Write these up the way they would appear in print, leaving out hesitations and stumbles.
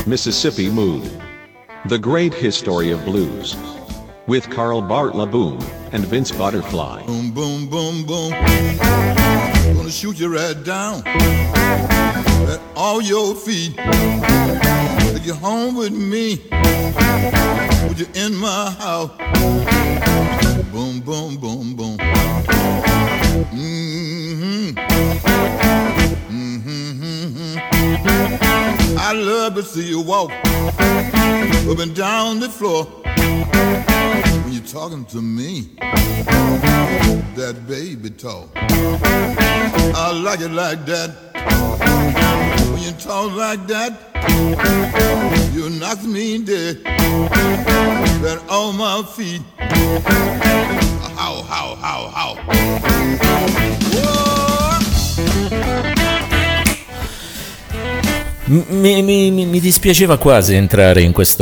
Mississippi Mood. The Great History of Blues. With Carl Bartlett Boom and Vince Butterfly. Boom, boom, boom, boom. Gonna shoot you right down at all your feet. Take you home with me. Put you in my house. Boom, boom, boom, boom. Mm-hmm. Mm-hmm, mm-hmm. I love to see you walk up and down the floor when you're talking to me, that baby talk. I like it like that. When you talk like that, you knock me dead. Then on my feet. How, how, how, how. Mi dispiaceva quasi entrare in questa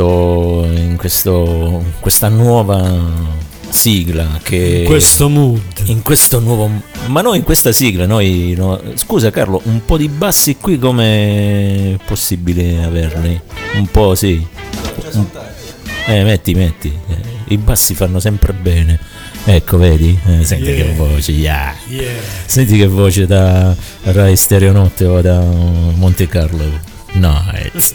nuova sigla che in questo mood, in questo nuovo, ma noi in questa sigla scusa Carlo, un po' di bassi qui, come è possibile averli? Un po', sì. Metti. I bassi fanno sempre bene. Ecco, vedi? Senti che voce, yeah. Senti che voce da Rai Stereo Notte o da Monte Carlo. Nice.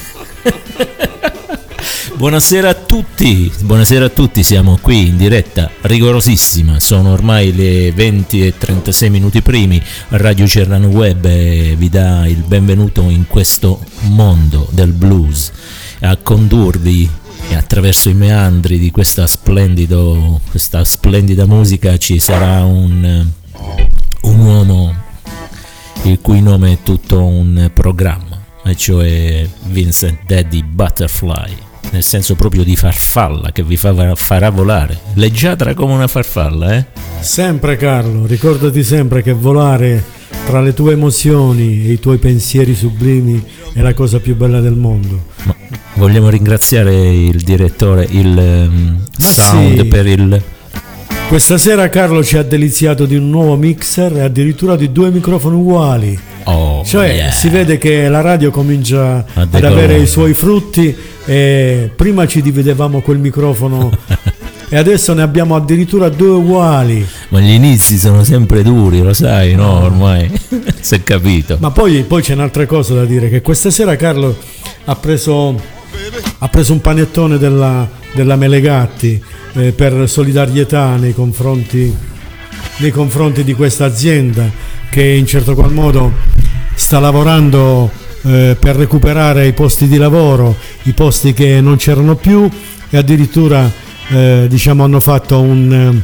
Buonasera a tutti, siamo qui in diretta rigorosissima, sono ormai le 20:36 primi, Radio Cerrano Web vi dà il benvenuto in questo mondo del blues, a condurvi attraverso i meandri di questa splendida musica ci sarà un uomo il cui nome è tutto un programma, e cioè Vincent Daddy Butterfly, nel senso proprio di farfalla che vi farà volare, leggiadra come una farfalla, Sempre Carlo, ricordati sempre che volare tra le tue emozioni e i tuoi pensieri sublimi è la cosa più bella del mondo. Ma vogliamo ringraziare il direttore, il sound, sì, per il... Questa sera Carlo ci ha deliziato di un nuovo mixer e addirittura di 2 microfoni uguali. Si vede che la radio comincia ad avere i suoi frutti, e prima ci dividevamo quel microfono e adesso ne abbiamo addirittura 2 uguali. Ma gli inizi sono sempre duri, lo sai, no? Ormai si è capito. Ma poi c'è un'altra cosa da dire, che questa sera Carlo ha preso un panettone della Melegatti per solidarietà nei confronti di questa azienda che in certo qual modo sta lavorando per recuperare i posti di lavoro, i posti che non c'erano più, e addirittura hanno fatto un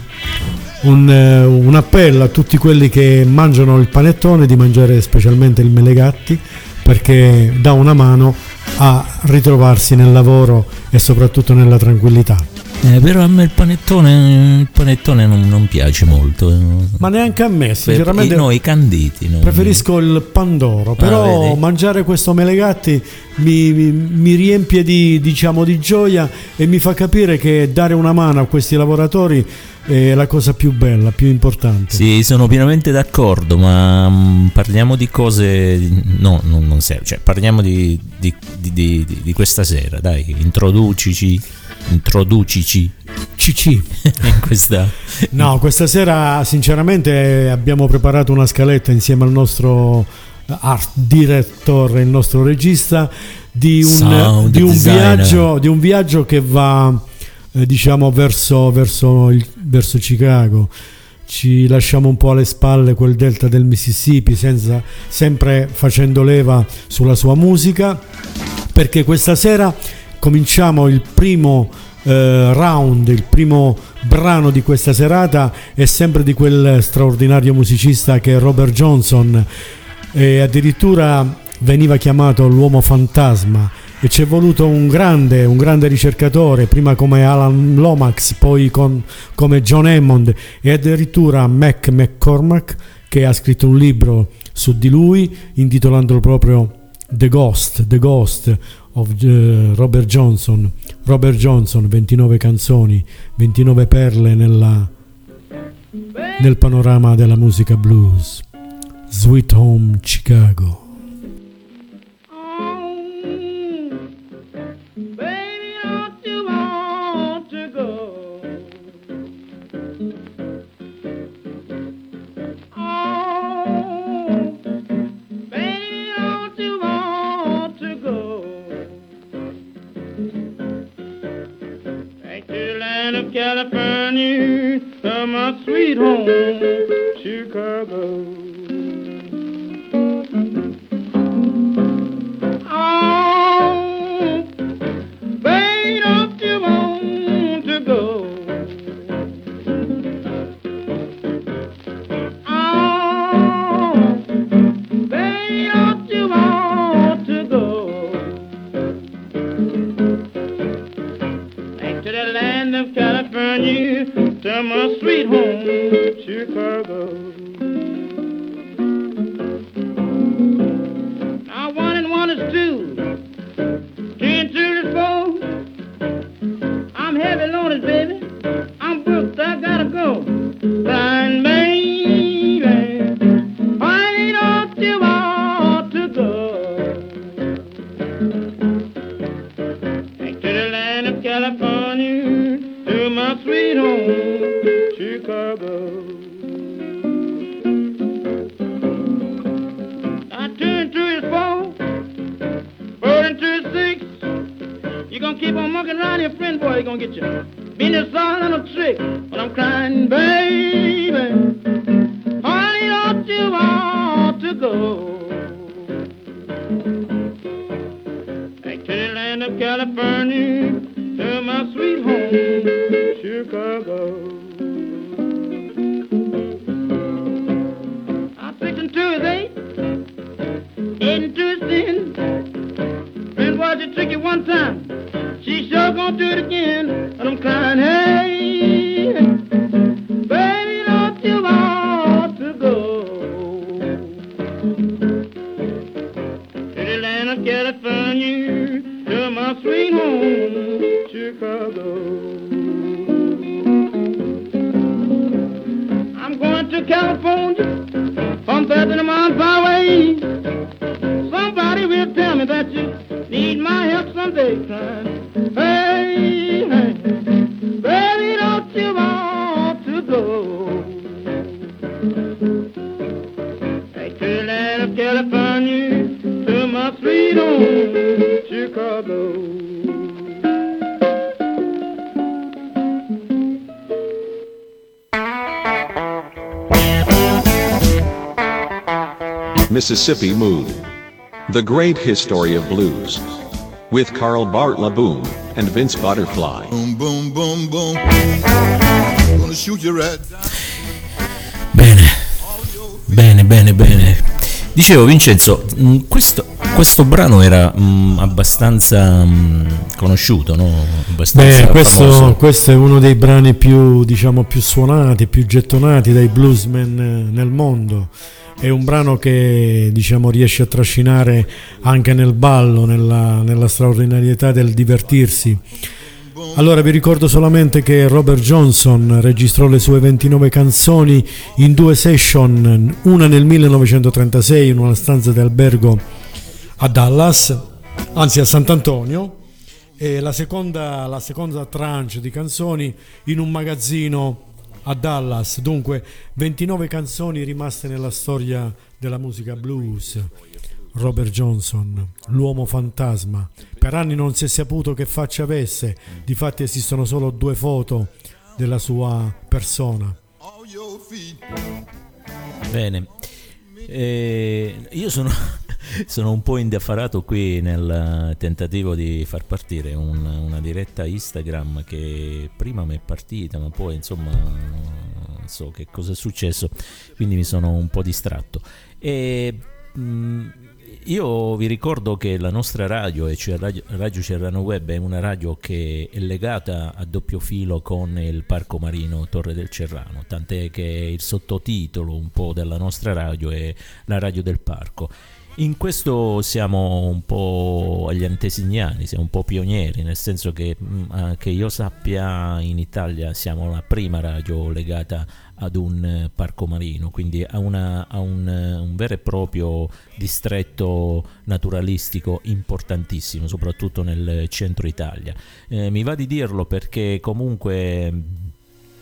appello a tutti quelli che mangiano il panettone di mangiare specialmente il Melegatti, perché dà una mano a ritrovarsi nel lavoro e soprattutto nella tranquillità. Però a me il panettone non piace molto. Ma neanche a me, sinceramente. Noi canditi. Preferisco il pandoro, però mangiare questo Melegatti mi riempie di gioia e mi fa capire che dare una mano a questi lavoratori è la cosa più bella, più importante. Sì, sono pienamente d'accordo, ma parliamo di cose non serve, cioè parliamo di questa sera, dai, introducici CC in questa. No, questa sera sinceramente abbiamo preparato una scaletta insieme al nostro art director, il nostro regista, di un viaggio che va verso Chicago. Ci lasciamo un po' alle spalle quel delta del Mississippi, sempre facendo leva sulla sua musica, perché questa sera cominciamo il primo round, il primo brano di questa serata è sempre di quel straordinario musicista che è Robert Johnson, e addirittura veniva chiamato l'uomo fantasma, e ci è voluto un grande ricercatore, prima come Alan Lomax, poi come John Hammond e addirittura Mac McCormack, che ha scritto un libro su di lui intitolandolo proprio The Ghost of Robert Johnson. 29 canzoni, 29 perle nel panorama della musica blues. Sweet Home Chicago. home, Chicago. Oh, baby, don't you want to go? Oh, baby, don't you want to go? Back to the land of California, to my sweet home, Chicago. Now 1 and 1 is 2, 2 and 2 is 4. I'm heavy loaded, baby. I'm booked, I gotta go. Fine, baby, why don't you want to go? Back to the land of California, to my sweet home, Chicago. Now 2 and 2 is 4, 4 and 2 is 6. You gonna keep on mucking around here, friend boy, you gonna get your business all on a trick. But I'm crying, baby, honey, don't you want to go? Back to the land of California, to my sweet home, Chicago. I'm 6 and 2 is 8, 8 and 2 is 10. Friend boy, just trick you one time, she sure gonna do it again. And I'm crying, hey, baby, don't you want to go? To the land of California, to my sweet home, Chicago. I'm going to California, from 30 miles away. Somebody will tell me that you need my help someday, crying, hey, hey, baby, don't you want to go? Back to the land of California, to my sweet home, Chicago. Mississippi Mood. The Great History of Blues. With Carl Bartlett Boom and Vince Butterfly. Boom, boom, boom, boom. Gonna shoot you right down. Bene. Dicevo, Vincenzo, questo brano era abbastanza conosciuto, no? Abbastanza famoso. Questo è uno dei brani più suonati, più gettonati dai bluesmen nel mondo. È un brano che riesce a trascinare anche nel ballo, nella straordinarietà del divertirsi. Allora vi ricordo solamente che Robert Johnson registrò le sue 29 canzoni in 2 session, una nel 1936 in una stanza di albergo a Dallas, anzi a Sant'Antonio, e la seconda tranche di canzoni in un magazzino a Dallas. Dunque 29 canzoni rimaste nella storia della musica blues. Robert Johnson, l'uomo fantasma. Per anni non si è saputo che faccia avesse, difatti esistono solo 2 foto della sua persona. Bene, io sono un po' indafarato qui nel tentativo di far partire una diretta Instagram che prima mi è partita, ma poi insomma non so che cosa è successo, quindi mi sono un po' distratto. Io vi ricordo che la nostra radio, cioè Radio Cerrano Web, è una radio che è legata a doppio filo con il Parco Marino Torre del Cerrano, tant'è che il sottotitolo un po' della nostra radio è la radio del parco. In questo siamo un po' agli antesignani, siamo un po' pionieri, nel senso che io sappia in Italia siamo la prima radio legata ad un parco marino, quindi a un vero e proprio distretto naturalistico importantissimo, soprattutto nel centro Italia. Mi va di dirlo perché comunque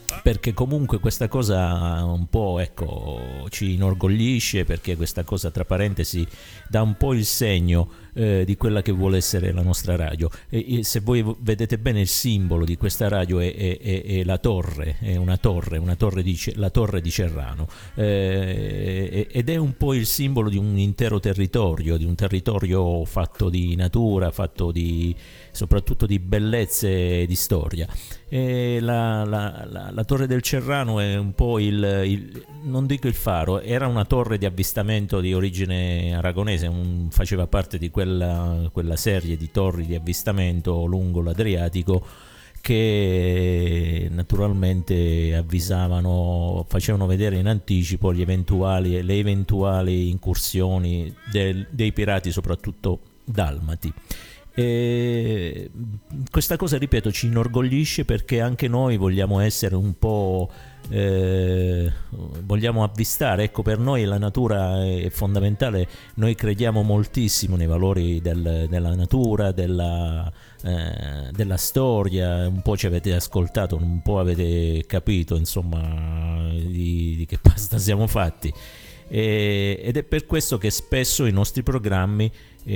perché comunque questa cosa un po', ecco, ci inorgoglisce, perché questa cosa, tra parentesi, dà un po' il segno di quella che vuole essere la nostra radio. E se voi vedete bene, il simbolo di questa radio è la torre, è una torre la torre di Cerrano, ed è un po' il simbolo di un intero territorio, di un territorio fatto di natura, fatto soprattutto di bellezze e di storia. E la torre del Cerrano è un po' non dico il faro, era una torre di avvistamento di origine aragonese, faceva parte di quella serie di torri di avvistamento lungo l'Adriatico che naturalmente avvisavano, facevano vedere in anticipo le eventuali incursioni dei pirati, soprattutto dalmati. E questa cosa, ripeto, ci inorgoglisce, perché anche noi vogliamo essere un po' vogliamo avvistare, ecco, per noi la natura è fondamentale, noi crediamo moltissimo nei valori della natura, della storia. Un po' ci avete ascoltato, un po' avete capito, insomma, di che pasta siamo fatti. Ed è per questo che spesso i nostri programmi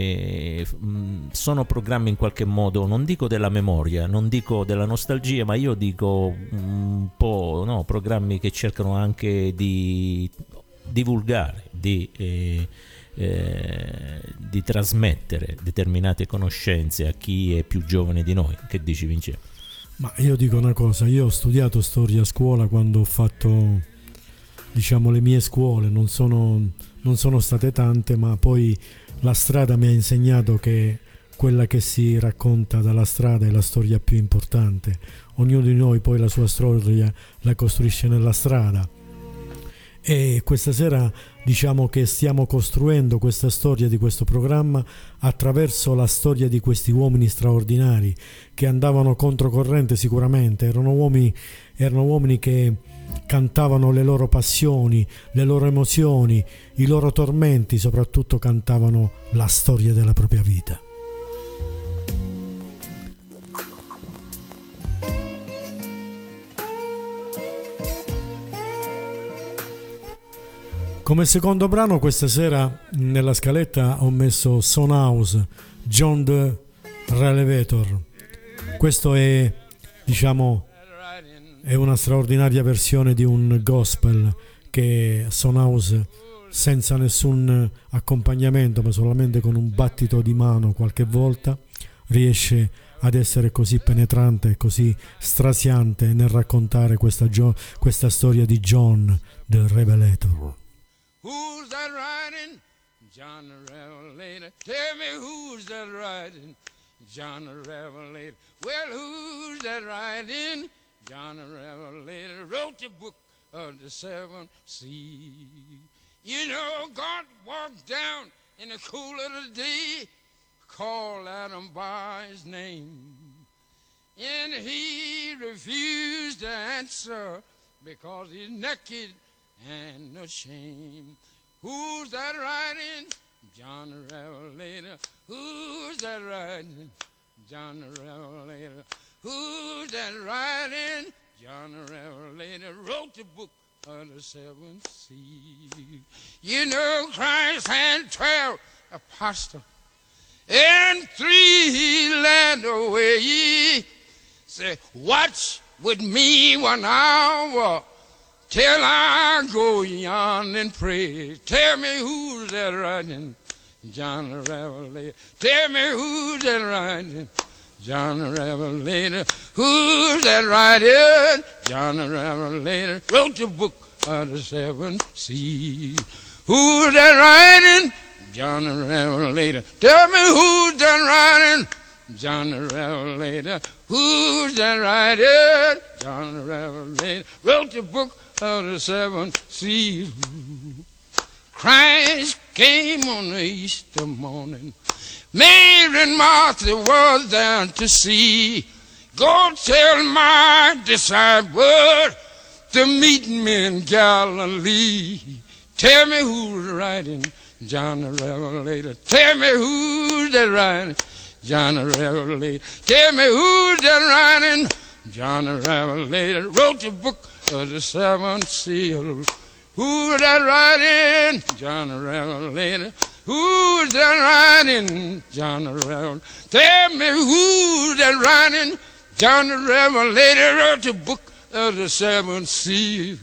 sono programmi in qualche modo, non dico della memoria, non dico della nostalgia, ma io dico un po', no, programmi che cercano anche di divulgare, di trasmettere determinate conoscenze a chi è più giovane di noi. Che dici, Vincenzo? Ma io dico una cosa, io ho studiato storia a scuola quando ho fatto, diciamo, le mie scuole, non sono state tante, ma poi la strada mi ha insegnato che quella che si racconta dalla strada è la storia più importante. Ognuno di noi poi la sua storia la costruisce nella strada, e questa sera diciamo che stiamo costruendo questa storia di questo programma attraverso la storia di questi uomini straordinari che andavano controcorrente. Sicuramente erano uomini che cantavano le loro passioni, le loro emozioni, i loro tormenti, soprattutto cantavano la storia della propria vita. Come secondo brano questa sera nella scaletta ho messo Son House, John the Revelator. Questo è, diciamo, è una straordinaria versione di un gospel che Son House, senza nessun accompagnamento ma solamente con un battito di mano qualche volta, riesce ad essere così penetrante e così strasiante nel raccontare questa storia di John the Revelator. Who's that riding? John the Revelator. Tell me who's that riding? John the Revelator. Well, who's that riding? John the Revelator wrote the book of the 7 seas. You know, God walked down in the cool of the day, called Adam by his name, and he refused to answer because he's naked and ashamed. Who's that riding? John the Revelator. Who's that riding? John the Revelator. Who's that riding? John the Revelator wrote the book of the 7 seas. You know, Christ had 12 apostles, and 3 he led away. Say, watch with me 1 hour till I go yon and pray. Tell me who's that riding? John the Revelator. Tell me who's that riding? John the Revelator. Who's that riding? John the Revelator wrote the book of the 7 seas. Who's that riding? John the Revelator. Tell me who's that riding? John the Revelator. Who's that riding? John the Revelator wrote the book of the 7 seas. Christ came on the Easter morning. Mary and Martha was there to see. Go tell my disciples to meet me in Galilee. Tell me who's riding? John the Revelator. Tell me who's that riding? John the Revelator. Tell me who's that riding? John the Revelator wrote the book of the seven seals. Who's that riding? John the Revelator. Who's that riding? John the Revelator. Tell me who's that riding? John the Revelator wrote the book of the seven seals.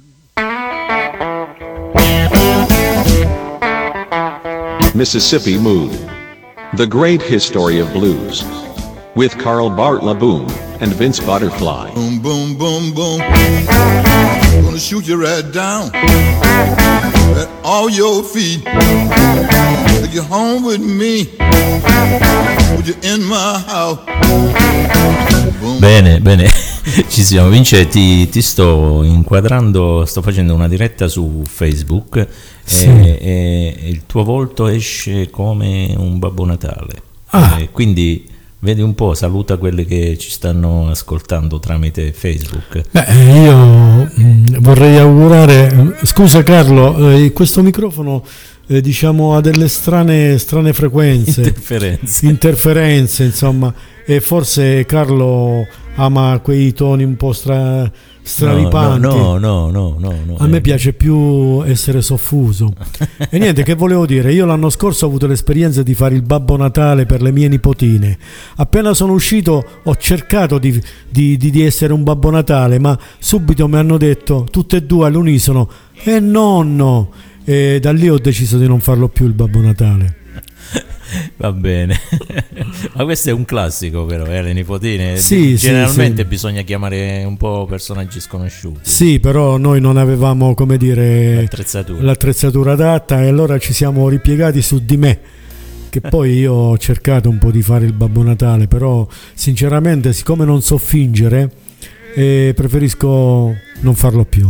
Mississippi Mood. The Great History of Blues. With Carl Bartlett Boom and Vince Butterfly. Boom, boom, boom, boom. Gonna shoot you right down at all your feet. Take you home with me. Put you in my house. Boom. Bene, bene, ci siamo. Vince, ti sto inquadrando, sto facendo una diretta su Facebook, sì. e il tuo volto esce come un Babbo Natale. Quindi vedi un po', saluta quelli che ci stanno ascoltando tramite Facebook. Io vorrei augurare, scusa Carlo, questo microfono diciamo ha delle strane frequenze, interferenze, insomma, e forse Carlo ama quei toni un po' straripanti. No. A me piace più essere soffuso. E niente, che volevo dire, io l'anno scorso ho avuto l'esperienza di fare il Babbo Natale per le mie nipotine. Appena sono uscito ho cercato di essere un Babbo Natale, ma subito mi hanno detto tutte e due all'unisono nonno, e da lì ho deciso di non farlo più il Babbo Natale. Va bene. Ma questo è un classico, però, le nipotine. Sì, generalmente sì. Bisogna chiamare un po' personaggi sconosciuti. Sì, però noi non avevamo, come dire, l'attrezzatura adatta, e allora ci siamo ripiegati su di me, che poi io ho cercato un po' di fare il Babbo Natale, però sinceramente, siccome non so fingere, preferisco non farlo più.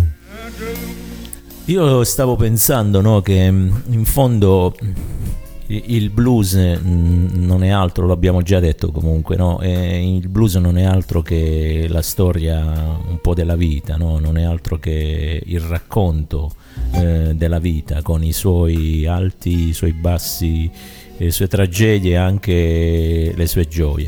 Io stavo pensando, no, che in fondo il blues non è altro, l'abbiamo già detto comunque, no? Il blues non è altro che la storia un po' della vita, no? Non è altro che il racconto della vita, con i suoi alti, i suoi bassi, le sue tragedie e anche le sue gioie.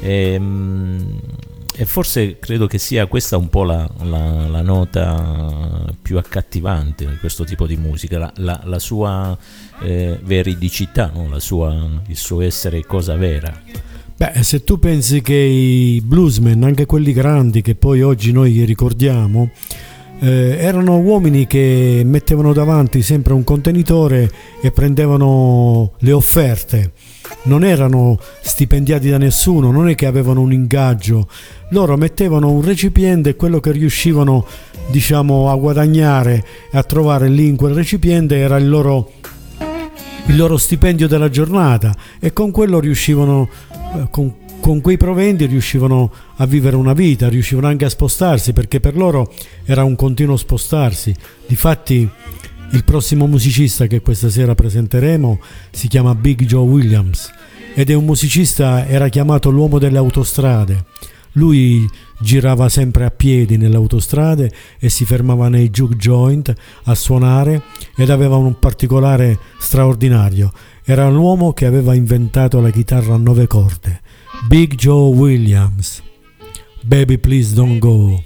E forse credo che sia questa un po' la nota più accattivante di questo tipo di musica, la sua veridicità, no? Il suo essere cosa vera. Beh, se tu pensi che i bluesmen, anche quelli grandi che poi oggi noi ricordiamo, erano uomini che mettevano davanti sempre un contenitore e prendevano le offerte. Non erano stipendiati da nessuno, non è che avevano un ingaggio, loro mettevano un recipiente e quello che riuscivano, diciamo, a guadagnare e a trovare lì in quel recipiente era il loro stipendio della giornata, e con quello riuscivano, con quei proventi riuscivano a vivere una vita, riuscivano anche a spostarsi, perché per loro era un continuo spostarsi. Difatti il prossimo musicista che questa sera presenteremo si chiama Big Joe Williams ed è un musicista, era chiamato l'uomo delle autostrade. Lui girava sempre a piedi nelle autostrade e si fermava nei juke joint a suonare, ed aveva un particolare straordinario: era l'uomo che aveva inventato la chitarra a 9 corde. Big Joe Williams. Baby please don't go.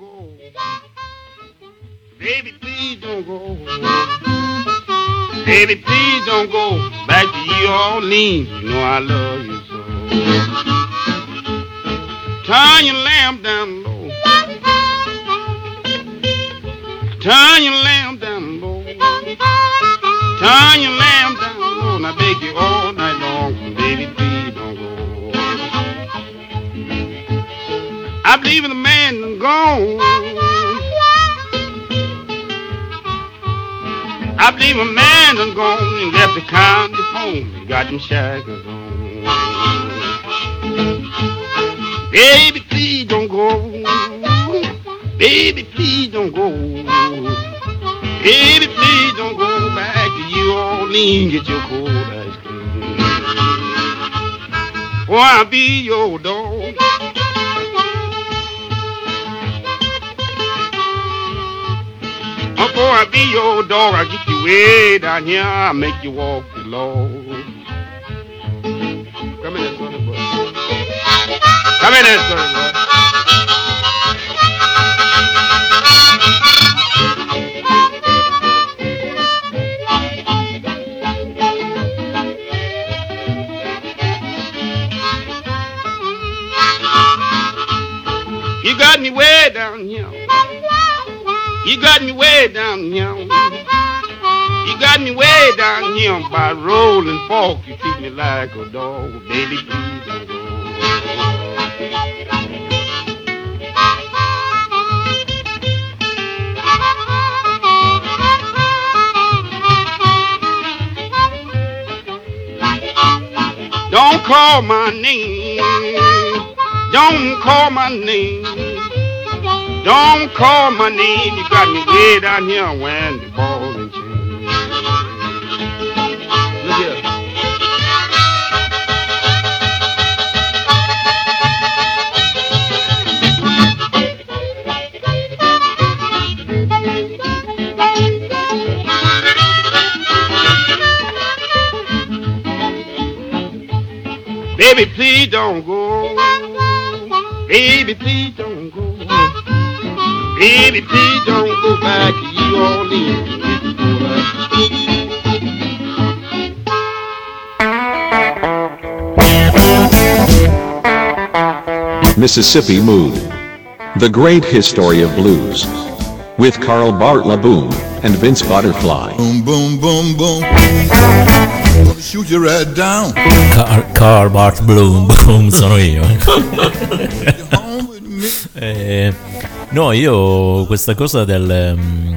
Baby, please don't go. Baby, please don't go back to New Orleans. You know I love you so. Turn your lamp down low. Turn your lamp down low. Turn your lamp down low. And I beg you all night long. Baby, please don't go. I believe in the man gone. I believe a man done gone and left the county home and got them shackles on. Baby, please don't go. Baby, please don't go. Baby, please don't go back to New Orleans, get your cold ice cream. Oh, I'll be your dog. Before I be your dog, I'll get you way down here, I'll make you walk the Lord. Come in there, sonny boy. Come in there, sonny boy. got me way down here. You got me way down here. You got me way down here by rolling fork. You treat me like a dog, baby, please don't go. Don't call my name. Don't call my name. Don't call my name. You got me way down here when the ball and chain. Look here. Baby, please don't go. Baby, please don't go. Baby, please don't go back to New Orleans. Mississippi Mood. The Great History of Blues. With Carl Bartlett Boom and Vince Butterfly. Boom, boom, boom, boom. Gonna shoot you right down. Carl Bart Bloom, boom, sono io. You're home with me. No, io questa cosa del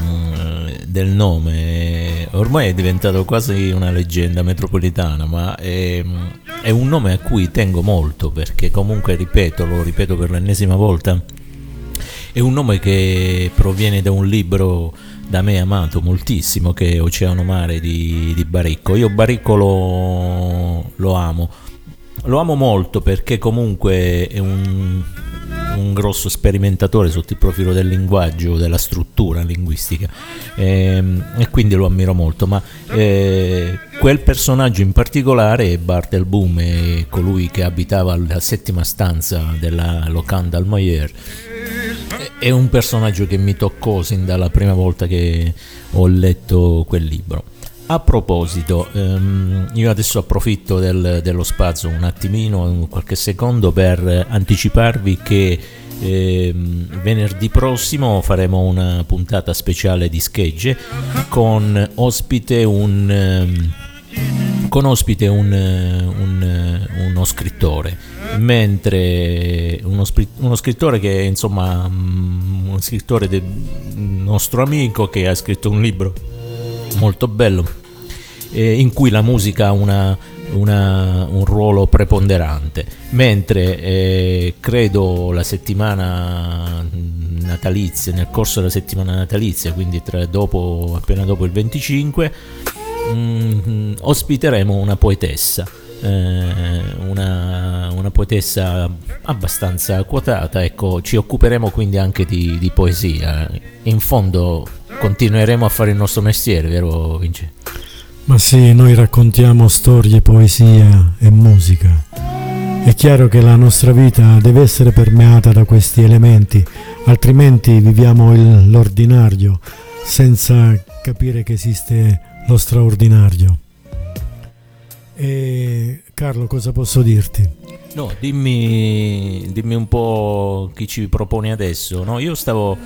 nome ormai è diventato quasi una leggenda metropolitana, ma è un nome a cui tengo molto, perché comunque lo ripeto per l'ennesima volta, è un nome che proviene da un libro da me amato moltissimo, che è Oceano Mare di Baricco. Io Baricco lo amo molto, perché comunque è un grosso sperimentatore sotto il profilo del linguaggio, della struttura linguistica, e quindi lo ammiro molto. Ma quel personaggio in particolare è Bartlett Boom, è colui che abitava alla settima stanza della Locanda al Mayer. È un personaggio che mi toccò sin dalla prima volta che ho letto quel libro. A proposito, io adesso approfitto dello spazio un attimino, qualche secondo, per anticiparvi che venerdì prossimo faremo una puntata speciale di schegge con ospite uno scrittore, mentre uno scrittore che è, insomma, uno scrittore del nostro amico, che ha scritto un libro molto bello in cui la musica ha un ruolo preponderante, mentre credo la settimana natalizia, nel corso della settimana natalizia, quindi appena dopo il 25, ospiteremo una poetessa, una poetessa abbastanza quotata. Ecco, ci occuperemo quindi anche di poesia. In fondo continueremo a fare il nostro mestiere, vero Vince? Ma sì, noi raccontiamo storie, poesia e musica. È chiaro che la nostra vita deve essere permeata da questi elementi, altrimenti viviamo l'ordinario senza capire che esiste lo straordinario. E Carlo, cosa posso dirti? No, dimmi un po' chi ci propone adesso. No, io stavo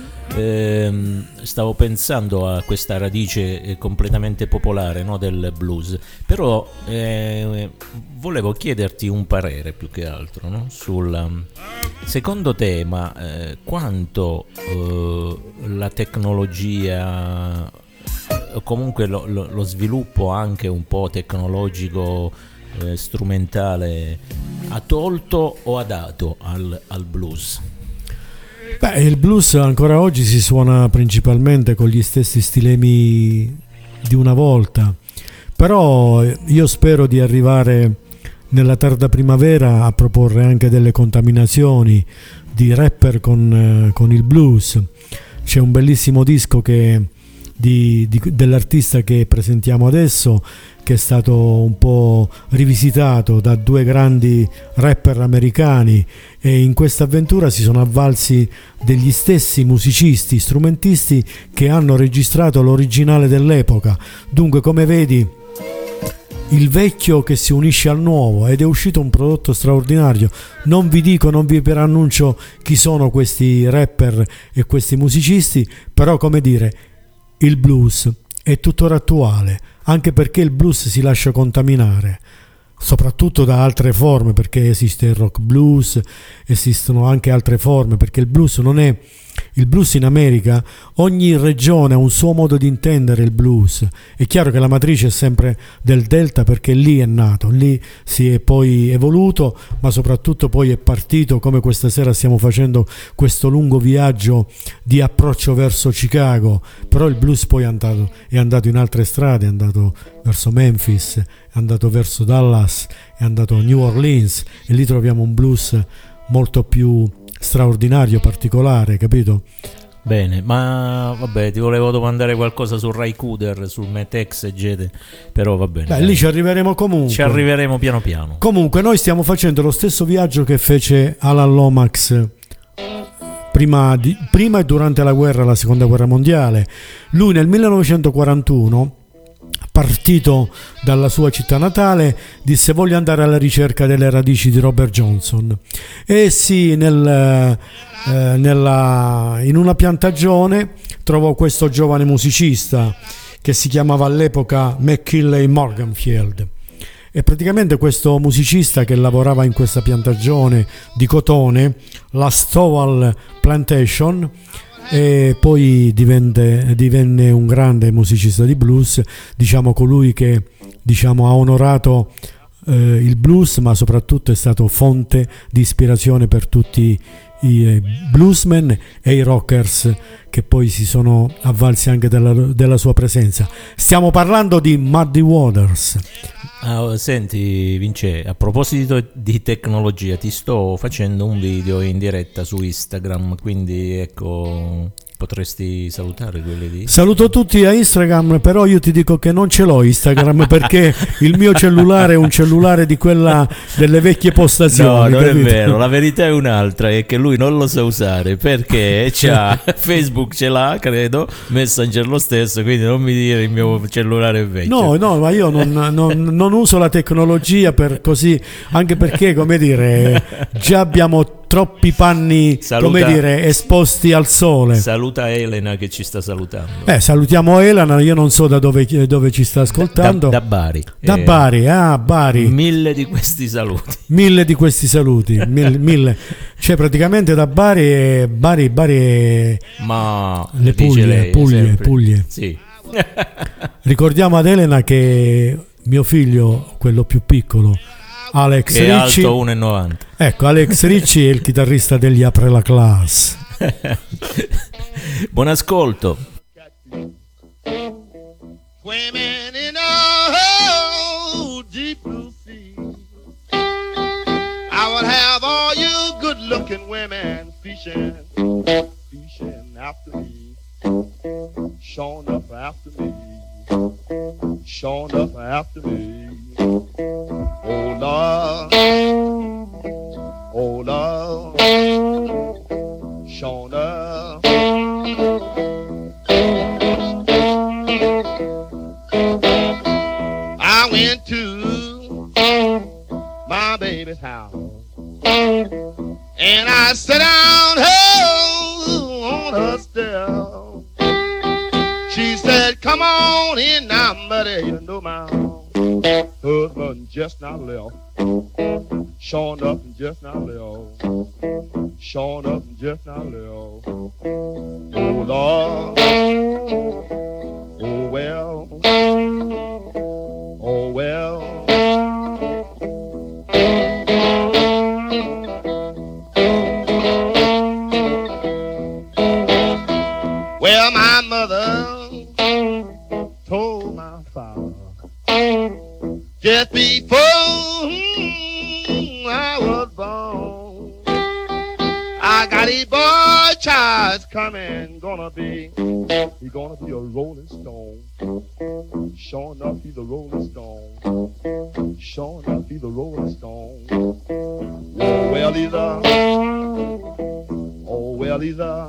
pensando a questa radice completamente popolare, no, del blues, però volevo chiederti un parere più che altro, no, sul secondo tema, quanto la tecnologia, o comunque lo sviluppo anche un po' tecnologico, strumentale, ha tolto o ha dato al blues? Beh, il blues ancora oggi si suona principalmente con gli stessi stilemi di una volta, però io spero di arrivare nella tarda primavera a proporre anche delle contaminazioni di rapper con il blues. C'è un bellissimo disco dell'artista che presentiamo adesso, che è stato un po' rivisitato da due grandi rapper americani, e in questa avventura si sono avvalsi degli stessi musicisti, strumentisti che hanno registrato l'originale dell'epoca. Dunque, come vedi, il vecchio che si unisce al nuovo, ed è uscito un prodotto straordinario. Non vi dico, non vi preannuncio chi sono questi rapper e questi musicisti, però come dire, il blues è tuttora attuale, anche perché il blues si lascia contaminare soprattutto da altre forme, perché esiste il rock blues, esistono anche altre forme, perché il blues non è il blues in America, ogni regione ha un suo modo di intendere il blues. È chiaro che la matrice è sempre del Delta, perché lì è nato, lì si è poi evoluto, ma soprattutto poi è partito, come questa sera stiamo facendo questo lungo viaggio di approccio verso Chicago. Però il blues poi è andato in altre strade, è andato verso Memphis, è andato verso Dallas, è andato a New Orleans, e lì troviamo un blues molto più straordinario, particolare, capito? Bene, ma vabbè, ti volevo domandare qualcosa su Ray Cooder, sul Metex e Gede, però va bene. Beh, lì ci arriveremo comunque. Ci arriveremo piano piano. Comunque noi stiamo facendo lo stesso viaggio che fece Alan Lomax prima e durante la seconda guerra mondiale. Lui nel 1941, partito dalla sua città natale, disse: voglio andare alla ricerca delle radici di Robert Johnson. E sì, in una piantagione trovò questo giovane musicista che si chiamava all'epoca McKinley Morganfield, e praticamente questo musicista, che lavorava in questa piantagione di cotone, la Stowell Plantation, e poi divenne un grande musicista di blues, diciamo colui che ha onorato il blues, ma soprattutto è stato fonte di ispirazione per tutti i bluesmen e i rockers che poi si sono avvalsi anche della sua presenza. Stiamo parlando di Muddy Waters. Senti Vince, a proposito di tecnologia, ti sto facendo un video in diretta su Instagram, quindi ecco, potresti salutare quelli di... Saluto tutti a Instagram, però io ti dico che non ce l'ho Instagram perché il mio cellulare è un cellulare di quella delle vecchie postazioni. No, non capito? è vero, la verità è un'altra, è che lui non lo sa usare perché c'ha Facebook, ce l'ha, credo, Messenger lo stesso, quindi non mi dire il mio cellulare è vecchio. No, ma io non uso la tecnologia per così, anche perché, come dire, già abbiamo troppi panni, come dire, esposti al sole. Saluta Elena che ci sta salutando. Salutiamo Elena, io non so da dove ci sta ascoltando. Da Bari. Da Bari, Bari. 1000 di questi saluti. 1000 di questi saluti, 1000. Cioè praticamente da Bari è... Ma le Puglie. Sì. Ricordiamo ad Elena che mio figlio, quello più piccolo, Alex che Ricci, è alto 1,90. Ecco, Alex Ricci è il chitarrista degli Apre la Class. Buon ascolto. Swimming in a deep blue sea, I would have all you good-looking women fishing after me, showing up after me, showing up after me. Oh Lord, oh Lord, showing up. I went to my baby's house and I sat down on her step. She said, come on in now, buddy, you know my husband just not left. Showing up and just not left. Showing up and just not left. Oh Lord, oh well, oh well. Well, my mother told my father just before I was born, I got a boy child coming, he's gonna be a rolling stone. Sure enough, he's a rolling stone. Sure enough, he's a rolling stone. Oh well, he's a. Oh well, he's a.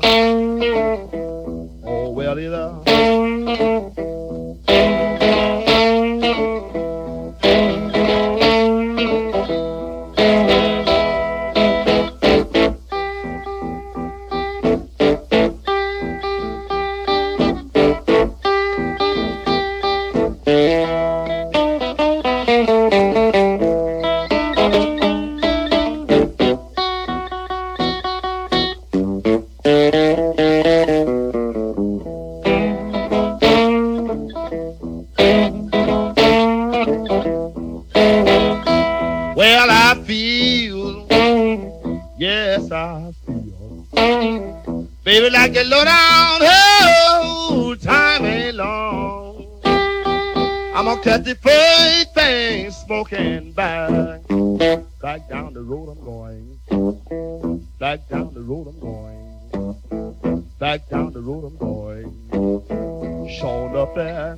Oh well, he's a. Well, I feel, yes, I feel, baby, like a low down, oh, time ain't long. I'm gonna cut the first thing smoking back down the road I'm going, back down the road I'm going, back down the road I'm going. Sean up there,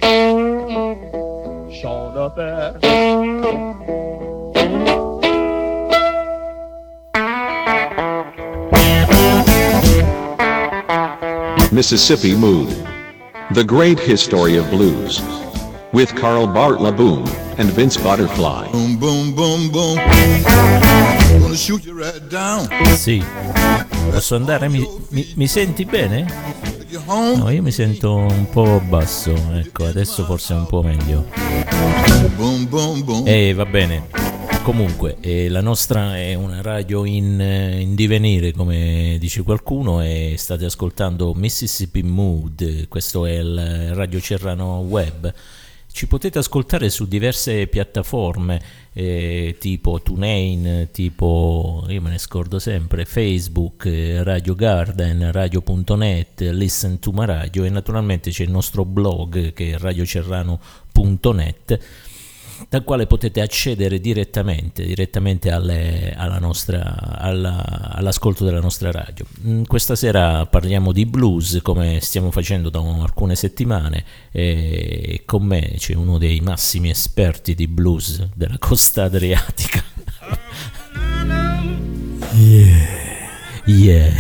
Sean up there. Mississippi Mood. The Great History of Blues. With Carl Bartla Boom and Vince Butterfly. Boom, boom, boom, boom. Gonna shoot you right down. Sì. Posso andare? Mi senti bene? Take you home. No, io mi sento un po' basso. Ecco, adesso forse è un po' meglio. Boom, boom, boom. Va bene. Comunque, la nostra è una radio in divenire, come dice qualcuno, e state ascoltando Mississippi Mood. Questo è il Radio Cerrano Web. Ci potete ascoltare su diverse piattaforme, tipo TuneIn, tipo, io me ne scordo sempre, Facebook, Radio Garden, Radio.net, Listen to My Radio, e naturalmente c'è il nostro blog che è radiocerrano.net, dal quale potete accedere direttamente all'ascolto della nostra radio. Questa sera parliamo di blues, come stiamo facendo da alcune settimane, e con me c'è uno dei massimi esperti di blues della costa adriatica. Yeah.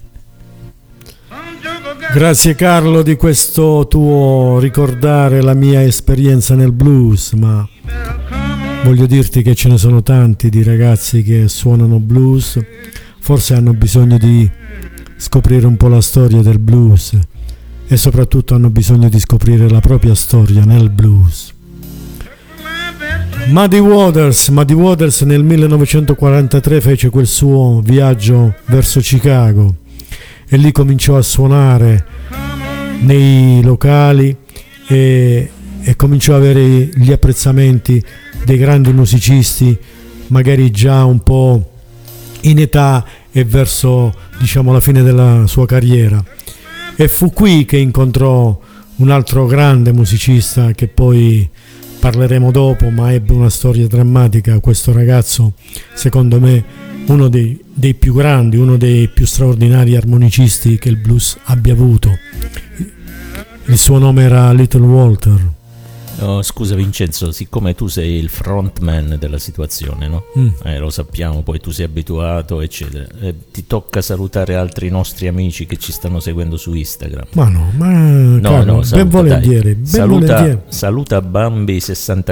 Grazie Carlo di questo tuo ricordare la mia esperienza nel blues, ma voglio dirti che ce ne sono tanti di ragazzi che suonano blues, forse hanno bisogno di scoprire un po' la storia del blues e soprattutto hanno bisogno di scoprire la propria storia nel blues. Muddy Waters nel 1943 fece quel suo viaggio verso Chicago e lì cominciò a suonare nei locali e cominciò ad avere gli apprezzamenti dei grandi musicisti, magari già un po' in età e verso, diciamo, la fine della sua carriera. E fu qui che incontrò un altro grande musicista che poi parleremo dopo, ma ebbe una storia drammatica. Questo ragazzo, secondo me, uno dei più grandi, uno dei più straordinari armonicisti che il blues abbia avuto. Il suo nome era Little Walter. Oh, scusa Vincenzo, siccome tu sei il frontman della situazione, no? Lo sappiamo, poi tu sei abituato, eccetera. Ti tocca salutare altri nostri amici che ci stanno seguendo su Instagram. No, saluta, ben volentieri. Saluta Bambi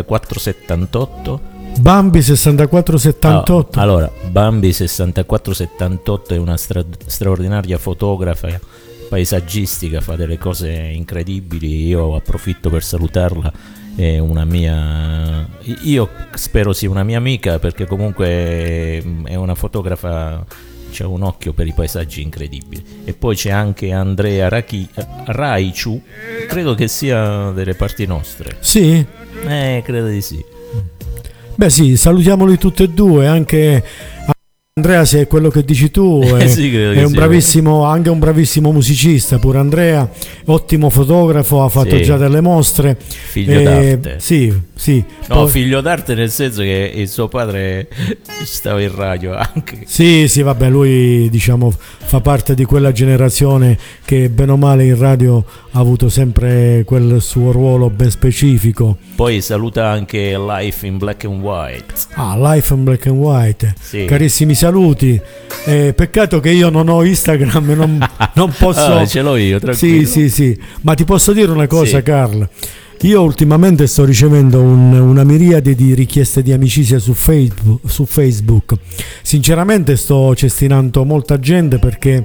6478. Bambi 6478. Allora, Bambi 6478 è una straordinaria fotografa paesaggistica, fa delle cose incredibili. Io approfitto per salutarla, è una mia, io spero sia una mia amica, perché comunque è una fotografa, c'è un occhio per i paesaggi incredibili. E poi c'è anche Andrea Raiciu, credo che sia delle parti nostre. Sì? Credo di sì. Beh sì, salutiamoli tutti e due, anche Andrea, se è quello che dici tu, sì, è un bravissimo, anche un bravissimo musicista pure Andrea, ottimo fotografo, ha fatto già delle mostre. Figlio d'arte. Sì. No, figlio d'arte nel senso che il suo padre stava in radio anche. Sì, vabbè, lui diciamo fa parte di quella generazione che bene o male in radio ha avuto sempre quel suo ruolo ben specifico. Poi saluta anche Life in Black and White. Life in Black and White, sì. Carissimi saluti. Peccato che io non ho Instagram e non posso. Ce l'ho io, tranquillo. Sì, ma ti posso dire una cosa, sì. Carl. Io ultimamente sto ricevendo una miriade di richieste di amicizia su Facebook. Sinceramente sto cestinando molta gente perché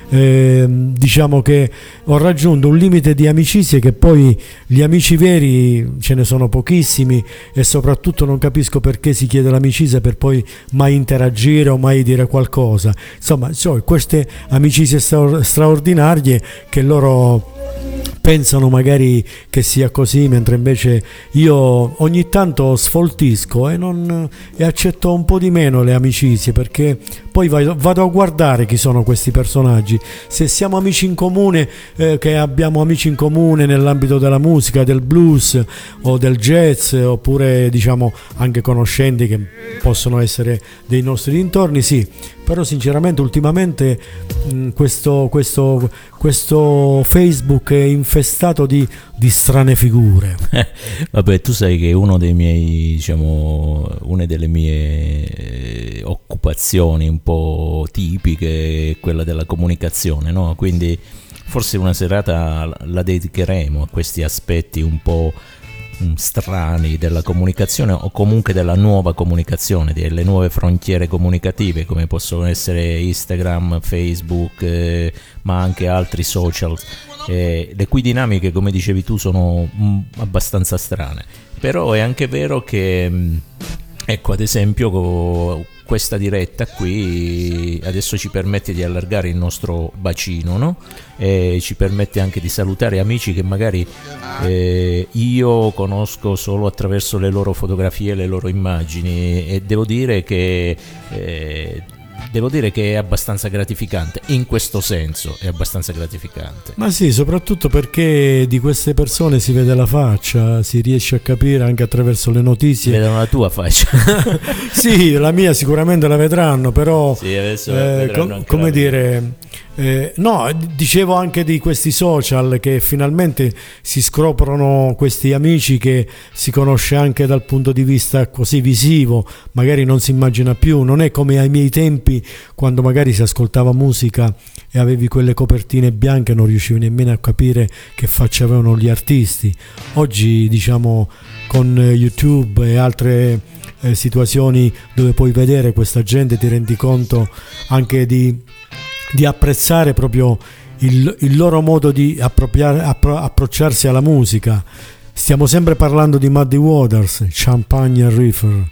diciamo che ho raggiunto un limite di amicizie che poi gli amici veri ce ne sono pochissimi, e soprattutto non capisco perché si chiede l'amicizia per poi mai interagire o mai dire qualcosa. Insomma, queste amicizie straordinarie che loro pensano magari che sia così, mentre invece io ogni tanto sfoltisco e accetto un po' di meno le amicizie, perché poi vado a guardare chi sono questi personaggi. Se siamo amici in comune, che abbiamo amici in comune nell'ambito della musica, del blues o del jazz, oppure diciamo anche conoscenti che possono essere dei nostri dintorni, sì. Però sinceramente ultimamente questo Facebook è infestato di strane figure. Vabbè, tu sai che uno dei miei, diciamo, una delle mie occupazioni un po' tipiche è quella della comunicazione, no? Quindi forse una serata la dedicheremo a questi aspetti un po' strani della comunicazione, o comunque della nuova comunicazione, delle nuove frontiere comunicative, come possono essere Instagram, Facebook, ma anche altri social, le cui dinamiche, come dicevi tu, sono abbastanza strane. Però è anche vero che, ecco, ad esempio questa diretta qui adesso ci permette di allargare il nostro bacino, no? E ci permette anche di salutare amici che magari io conosco solo attraverso le loro fotografie, le loro immagini, e devo dire che è abbastanza gratificante. In questo senso è abbastanza gratificante. Ma sì, soprattutto perché di queste persone si vede la faccia, si riesce a capire anche attraverso le notizie. Vedono la tua faccia. Sì, la mia sicuramente la vedranno, però sì, adesso vedranno anche come dire, no, dicevo anche di questi social, che finalmente si scoprono questi amici che si conosce anche dal punto di vista così visivo, magari non si immagina più. Non è come ai miei tempi, quando magari si ascoltava musica e avevi quelle copertine bianche, non riuscivi nemmeno a capire che faccia avevano gli artisti. Oggi, diciamo, con YouTube e altre situazioni dove puoi vedere questa gente, ti rendi conto anche di apprezzare proprio il loro modo di approcciarsi alla musica. Stiamo sempre parlando di Muddy Waters, Champagne River.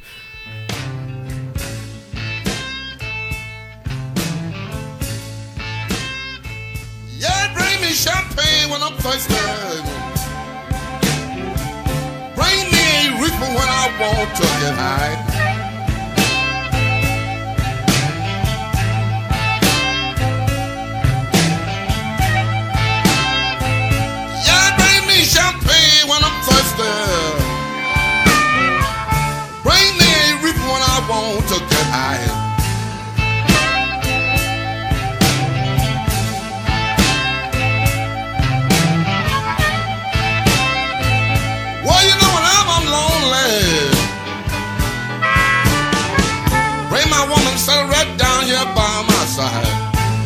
Yeah, bring me champagne when I'm thirsty. Bring me a reefer when I want to get high. Champagne when I'm thirsty. Bring me a reefer when I want to get high. Well, you know when I'm lonely, bring my woman, settle right down here by my side.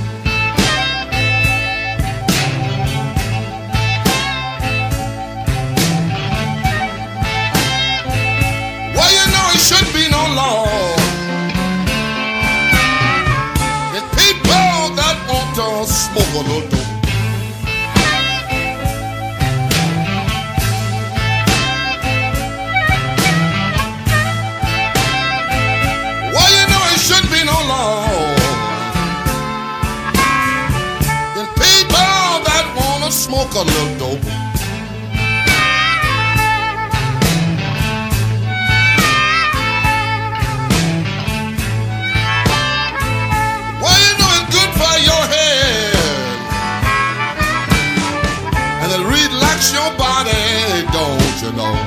Shouldn't be no law. There's people that want to smoke a little dope. Well, you know it shouldn't be no law. There's people that want to smoke a little dope. Your body, don't you know?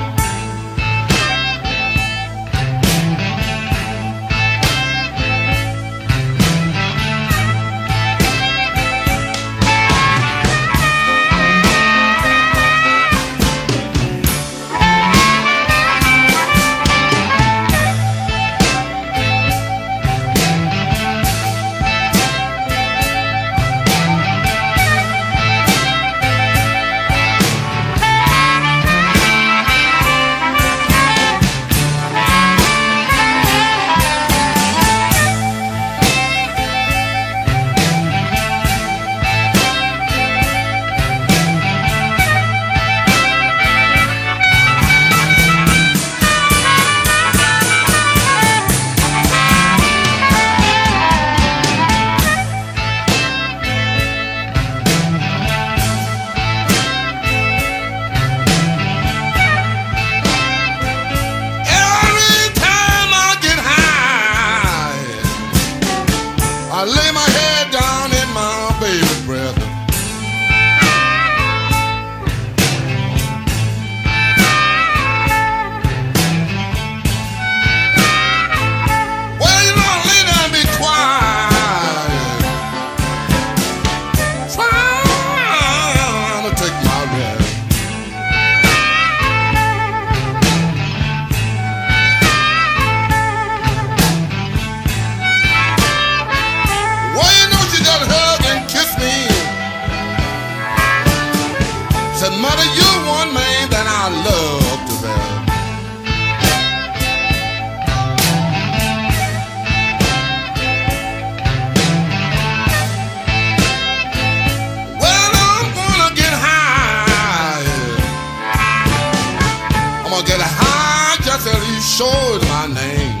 sure is my name.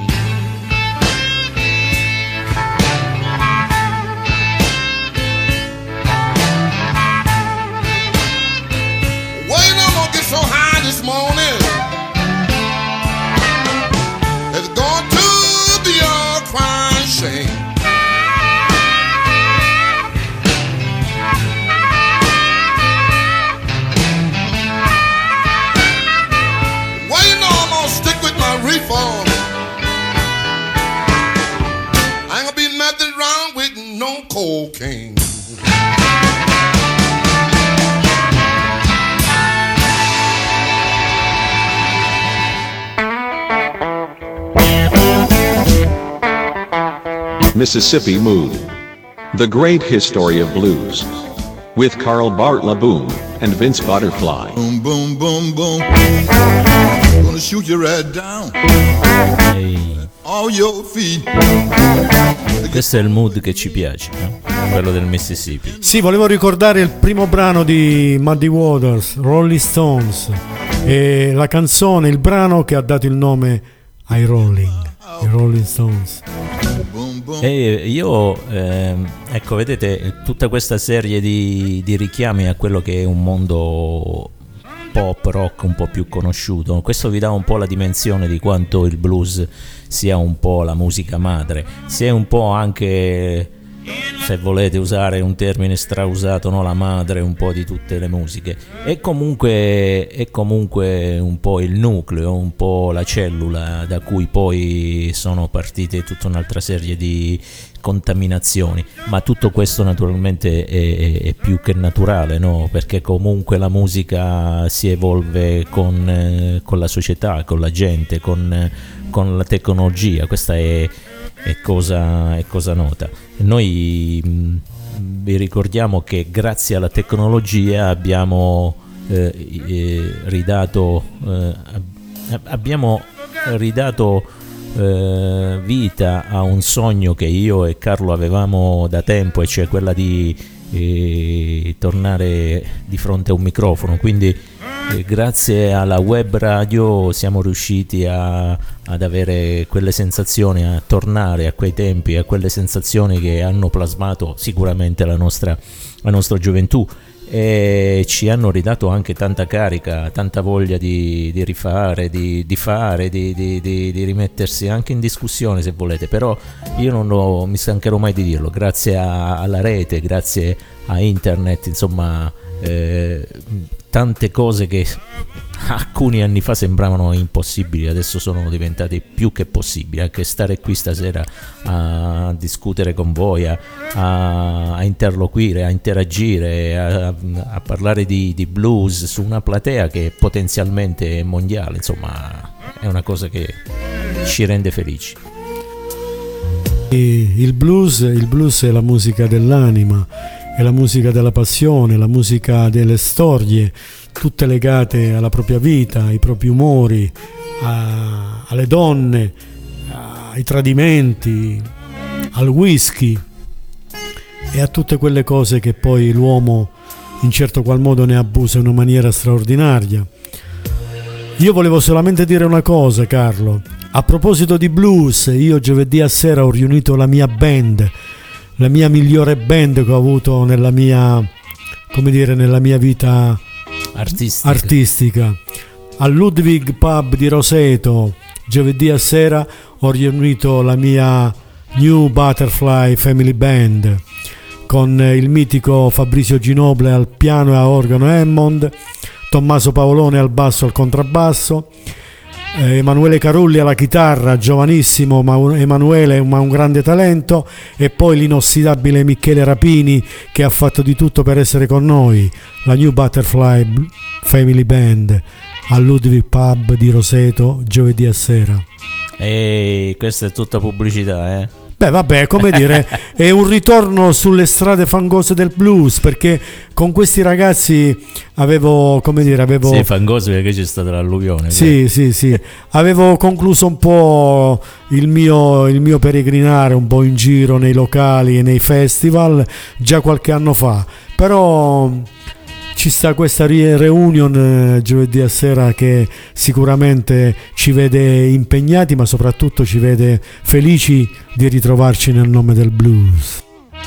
Wait, I'm gonna get so high this morning. It's going to be a crying shame. Reform. I ain't gonna be nothing wrong with no cocaine. Mississippi Mood. The Great History of Blues. With Carl Bartlett Boom and Vince Butterfly. Boom, boom, boom, boom. Gonna shoot you right down. All your feet. Questo è il mood che ci piace, no? Quello del Mississippi. Sì, volevo ricordare il primo brano di Muddy Waters, Rolling Stones, e la canzone, il brano che ha dato il nome ai Rolling Stones. E io, ecco, vedete, tutta questa serie di richiami a quello che è un mondo pop rock un po' più conosciuto, questo vi dà un po' la dimensione di quanto il blues sia un po' la musica madre, sia un po' anche, se volete usare un termine strausato, no, la madre un po' di tutte le musiche, è comunque un po' il nucleo, un po' la cellula da cui poi sono partite tutta un'altra serie di contaminazioni, ma tutto questo naturalmente è più che naturale, no? Perché comunque la musica si evolve con la società, con la gente, con la tecnologia, questa è cosa nota. Noi vi ricordiamo che grazie alla tecnologia abbiamo ridato vita a un sogno che io e Carlo avevamo da tempo, e cioè quella di tornare di fronte a un microfono, quindi grazie alla web radio siamo riusciti ad avere quelle sensazioni, a tornare a quei tempi, a quelle sensazioni che hanno plasmato sicuramente la nostra gioventù, e ci hanno ridato anche tanta carica, tanta voglia di rifare, di fare, di rimettersi anche in discussione, se volete. Però io non mi stancherò mai di dirlo, grazie alla rete, grazie a internet, insomma, tante cose che alcuni anni fa sembravano impossibili adesso sono diventate più che possibili. Anche stare qui stasera a discutere con voi, a interloquire, a interagire, a parlare di blues su una platea che potenzialmente è mondiale, insomma, è una cosa che ci rende felici. Il blues è la musica dell'anima, è la musica della passione, la musica delle storie, tutte legate alla propria vita, ai propri umori, alle donne, ai tradimenti, al whisky e a tutte quelle cose che poi l'uomo in certo qual modo ne abusa in una maniera straordinaria. Io volevo solamente dire una cosa, Carlo. A proposito di blues, io giovedì a sera ho riunito la mia band, la mia migliore band che ho avuto nella mia vita artistica. Al Ludwig Pub di Roseto giovedì a sera ho riunito la mia New Butterfly Family Band con il mitico Fabrizio Ginoble al piano e a organo Hammond, Tommaso Paolone al basso e al contrabbasso, Emanuele Carulli alla chitarra, giovanissimo Emanuele, ma un grande talento, e poi l'inossidabile Michele Rapini che ha fatto di tutto per essere con noi, la New Butterfly Family Band al Ludwig Pub di Roseto giovedì a sera. E questa è tutta pubblicità, eh? Beh, vabbè, come dire, è un ritorno sulle strade fangose del blues, perché con questi ragazzi avevo Sì, fangose perché c'è stata l'alluvione. Sì, avevo concluso un po' il mio peregrinare un po' in giro nei locali e nei festival già qualche anno fa, però ci sta questa reunion giovedì a sera che sicuramente ci vede impegnati, ma soprattutto ci vede felici di ritrovarci nel nome del blues.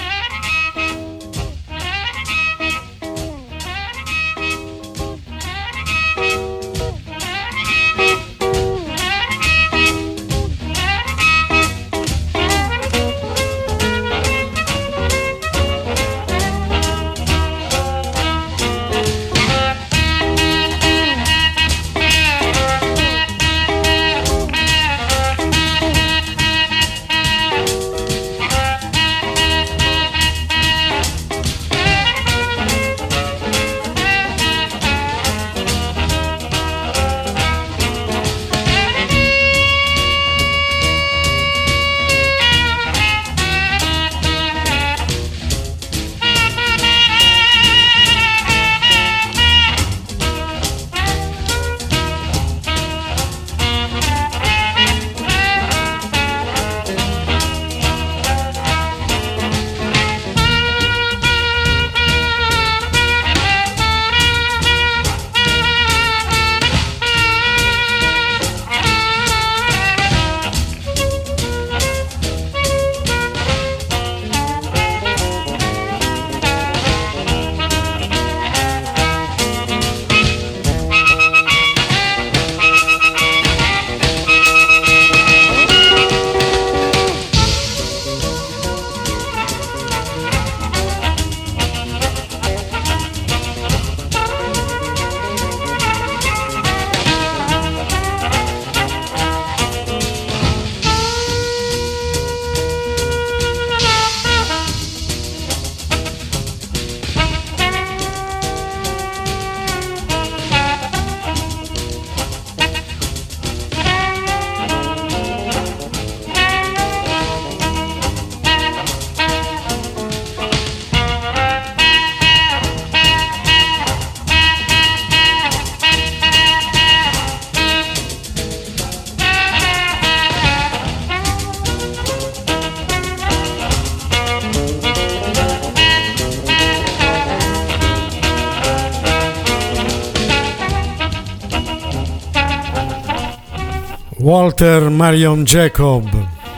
Walter Marion Jacob,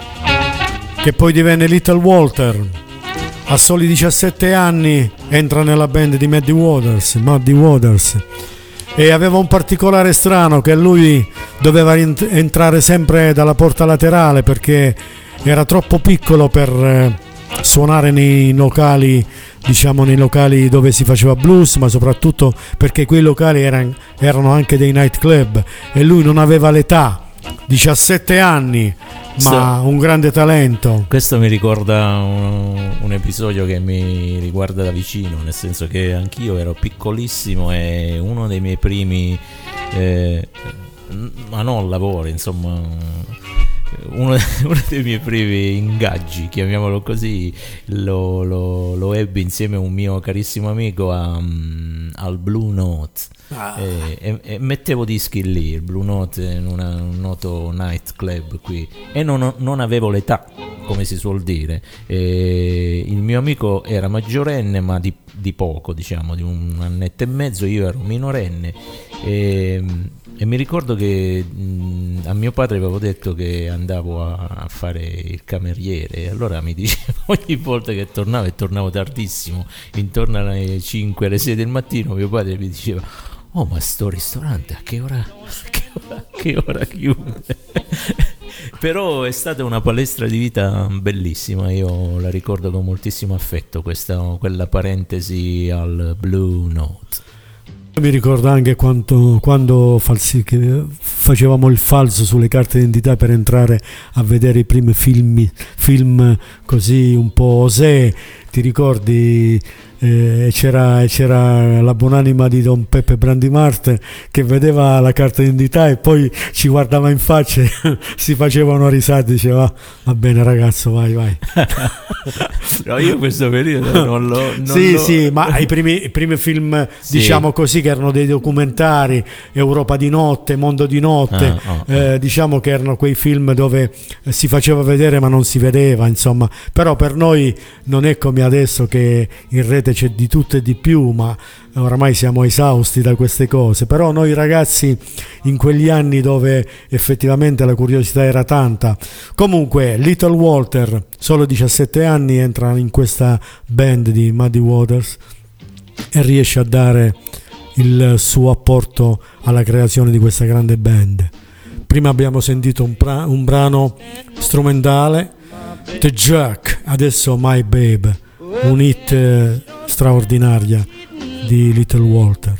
che poi divenne Little Walter, a soli 17 anni entra nella band di Muddy Waters, e aveva un particolare strano, che lui doveva entrare sempre dalla porta laterale perché era troppo piccolo per suonare nei locali, diciamo nei locali dove si faceva blues, ma soprattutto perché quei locali erano anche dei nightclub e lui non aveva l'età. 17 anni, ma un grande talento. Questo mi ricorda un episodio che mi riguarda da vicino, nel senso che anch'io ero piccolissimo e uno dei miei primi ma non lavori, insomma, uno dei miei primi ingaggi, chiamiamolo così, lo ebbi insieme a un mio carissimo amico al Blue Note. E mettevo dischi lì, il Blue Note in un noto nightclub qui, e non avevo l'età, come si suol dire. Il mio amico era maggiorenne, ma di poco, diciamo di un annetto e mezzo, io ero minorenne, e mi ricordo che a mio padre avevo detto che andavo a fare il cameriere, e allora mi diceva ogni volta che tornavo, e tornavo tardissimo, intorno alle 5, alle 6 del mattino, mio padre mi diceva: "Oh, ma sto ristorante a che ora chiude?" Però è stata una palestra di vita bellissima, io la ricordo con moltissimo affetto, quella parentesi al Blue Note. Mi ricordo anche quando facevamo il falso sulle carte d'identità per entrare a vedere i primi film così un po' osè. Ti ricordi? C'era la buonanima di Don Peppe Brandimarte che vedeva la carta d'identità e poi ci guardava in faccia e si faceva una risata, diceva: va bene ragazzo, vai. No, io questo periodo non l'ho sì, ma i primi film, sì, diciamo così, che erano dei documentari, Europa di notte, Mondo di notte, notte, diciamo che erano quei film dove si faceva vedere ma non si vedeva, insomma. Però per noi non è come adesso che in rete c'è di tutto e di più, ma oramai siamo esausti da queste cose. Però noi ragazzi in quegli anni dove effettivamente la curiosità era tanta. Comunque Little Walter, solo 17 anni, entra in questa band di Muddy Waters e riesce a dare il suo apporto alla creazione di questa grande band. Prima abbiamo sentito un brano strumentale, The Jack, adesso My Babe, un hit straordinaria di Little Walter.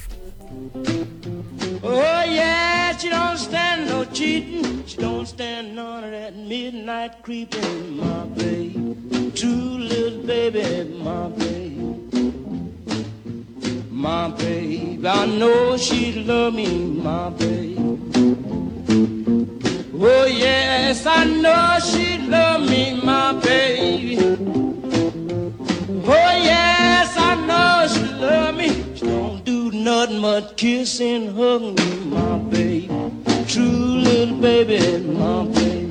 Oh yeah, she don't stand no cheating, she don't stand none of that midnight creeping, my babe, true little baby, my babe, my babe, I know she love me, my babe. Oh yes, I know she love me, my baby. Oh yes, I know she love me. She don't do nothing but kiss and hug me, my baby. True little baby, my baby.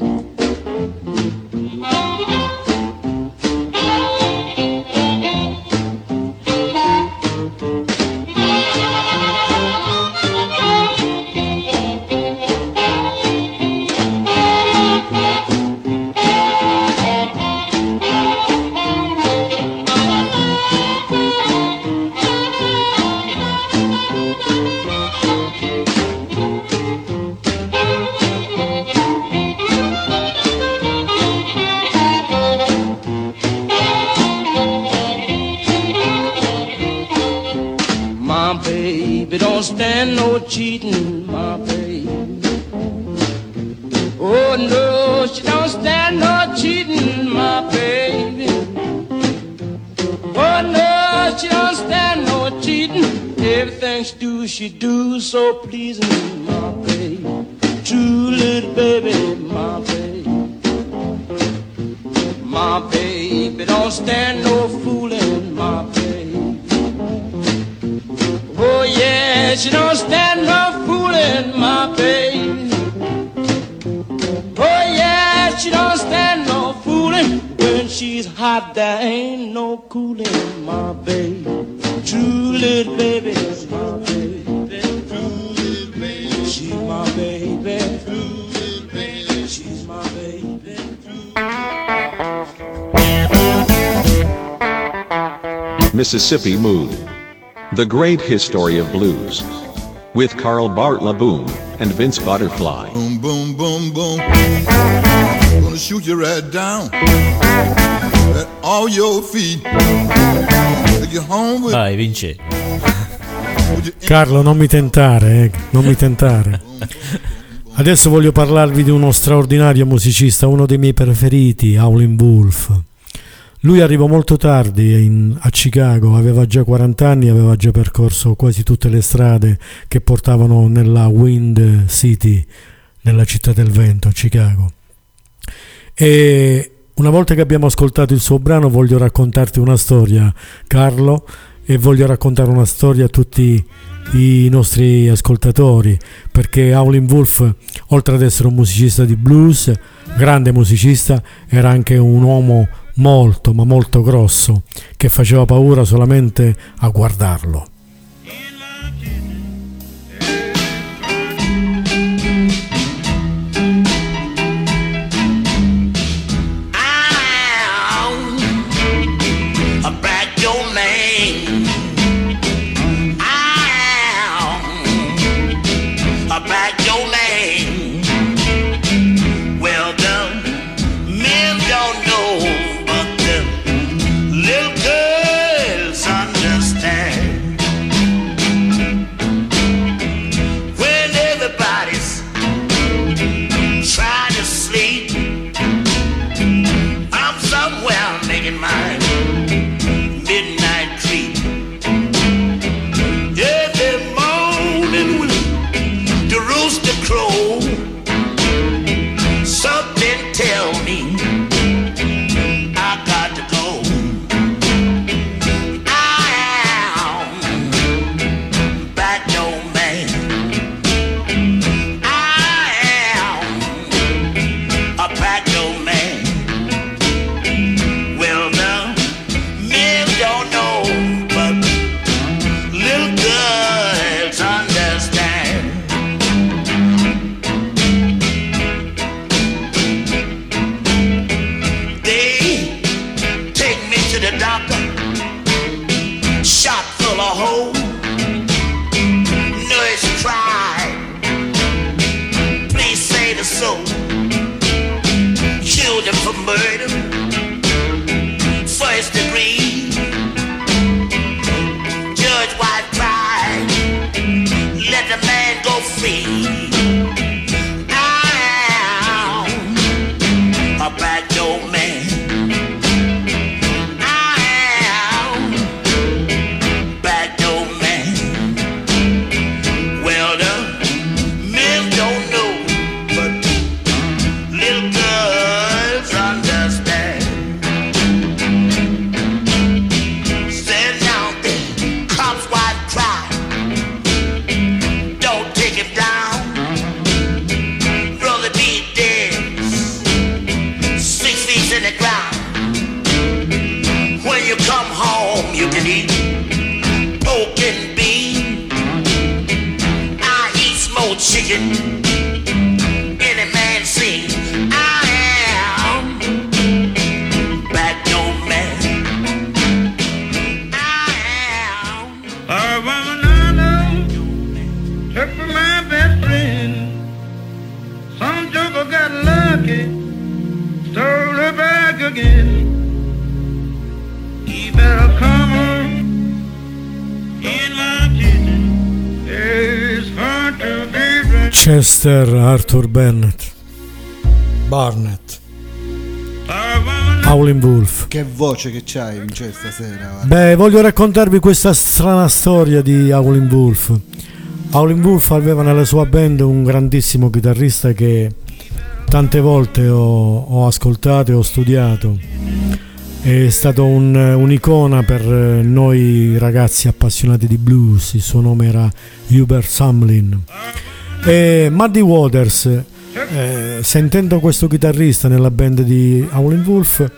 Don't stand no cheating, my baby. Oh no, she don't stand no cheating, my baby. Oh no, she don't stand no cheating. Everything she do so pleasing, my baby. True little baby, my baby. My baby don't stand no fooling, my baby. Oh yeah, she don't stand no fooling, my baby. Oh yeah, she don't stand no fooling. When she's hot, there ain't no cooling, my baby. True little baby, my baby. True little baby, she's my baby. True little baby, she's my baby. Mississippi Mood. The Great History of Blues. With Carl Bartlett Boom and Vince Butterfly. Boom, boom, boom, boom. Gonna shoot you right down at all your feet. Take you home with Vai, Vince. Carlo, non mi tentare, non mi tentare. Adesso voglio parlarvi di uno straordinario musicista, uno dei miei preferiti, Howlin' Wolf. Lui arrivò molto tardi a Chicago, aveva già 40 anni, aveva già percorso quasi tutte le strade che portavano nella Wind City, nella città del vento, Chicago. E una volta che abbiamo ascoltato il suo brano voglio raccontarti una storia, Carlo, e voglio raccontare una storia a tutti i nostri ascoltatori, perché Howlin' Wolf, oltre ad essere un musicista di blues, grande musicista, era anche un uomo molto ma molto grosso che faceva paura solamente a guardarlo. Understand for murder, first degree. Judge White cried, let the man go free. I'm a back door man. I'm back door man. Well, the men don't know, but little girls understand. Stand down there, cops wife cry. Don't take him down. Brother be dead, 6 feet in the ground. When you come home, you can eat pork and bean. I eat smoked chicken. Any man sing, I am back door man. I am. A woman I know took for my best friend. Some joker got lucky, stole her back again. He better come on in my kitchen. It's hard to be right. Chester Arthur Barnett. Howlin' Wolf. Che voce che c'hai Vincenzo stasera, guarda. Beh, voglio raccontarvi questa strana storia di Howlin' Wolf. Howlin' Wolf aveva nella sua band un grandissimo chitarrista che tante volte ho ascoltato e ho studiato. È stato un'icona per noi ragazzi appassionati di blues. Il suo nome era Hubert Sumlin. E Muddy Waters, sentendo questo chitarrista nella band di Howlin' Wolf,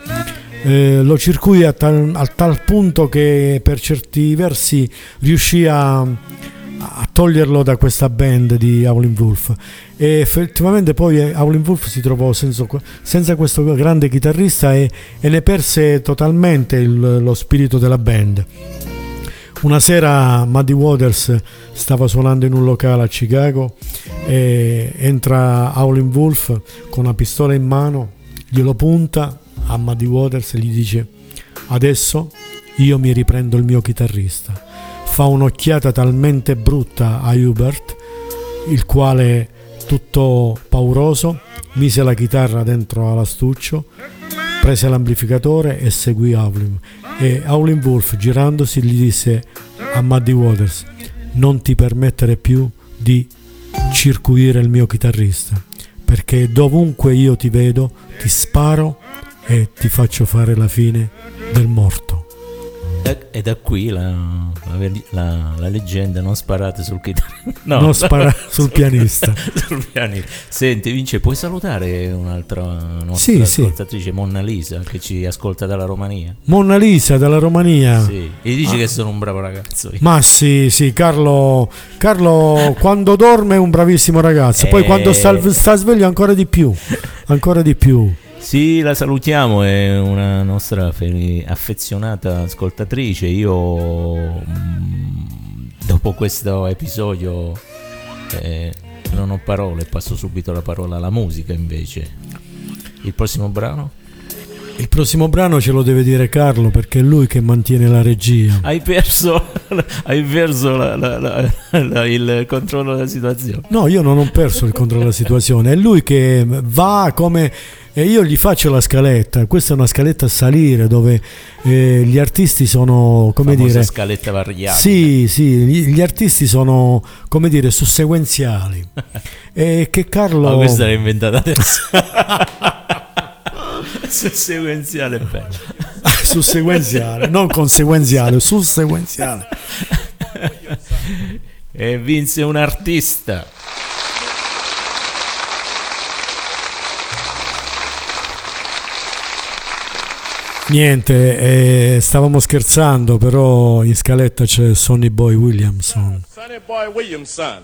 lo circuì a tal punto che per certi versi riuscì a toglierlo da questa band di Howlin' Wolf, e effettivamente poi Howlin' Wolf si trovò senza questo grande chitarrista e ne perse totalmente lo spirito della band. Una sera Muddy Waters stava suonando in un locale a Chicago e entra Howlin' Wolf con una pistola in mano, glielo punta a Muddy Waters e gli dice: adesso io mi riprendo il mio chitarrista. Fa un'occhiata talmente brutta a Hubert, il quale, tutto pauroso, mise la chitarra dentro all'astuccio, prese l'amplificatore e seguì Howlin'. E Howlin' Wolf, girandosi, gli disse a Muddy Waters: non ti permettere più di circuire il mio chitarrista, perché dovunque io ti vedo ti sparo e ti faccio fare la fine del morto. E da qui la leggenda: non sparate sul chitarrista, no, non sparate sul pianista. Sul pianista. Senti Vince, puoi salutare un'altra nostra ascoltatrice, Monna Lisa, che ci ascolta dalla Romania? Monna Lisa dalla Romania, sì. E dici che sono un bravo ragazzo. Ma sì, Carlo quando dorme è un bravissimo ragazzo, poi quando sta sveglio ancora di più. Sì, la salutiamo, è una nostra affezionata ascoltatrice. Io dopo questo episodio non ho parole, passo subito la parola alla musica invece. Il prossimo brano? Il prossimo brano ce lo deve dire Carlo, perché è lui che mantiene la regia. Hai perso il controllo della situazione. No, io non ho perso il controllo della situazione, è lui che va come... E io gli faccio la scaletta. Questa è una scaletta a salire dove gli artisti sono, come famosa dire, scaletta variabile. Sì, gli artisti sono, come dire, sussequenziali. E che Carlo... questa l'hai inventata adesso. Sussequenziale è bello. Sussequenziale, non conseguenziale, sussequenziale. E vinse un artista. Niente, stavamo scherzando, però in scaletta c'è Sonny Boy Williamson. Sonny Boy Williamson.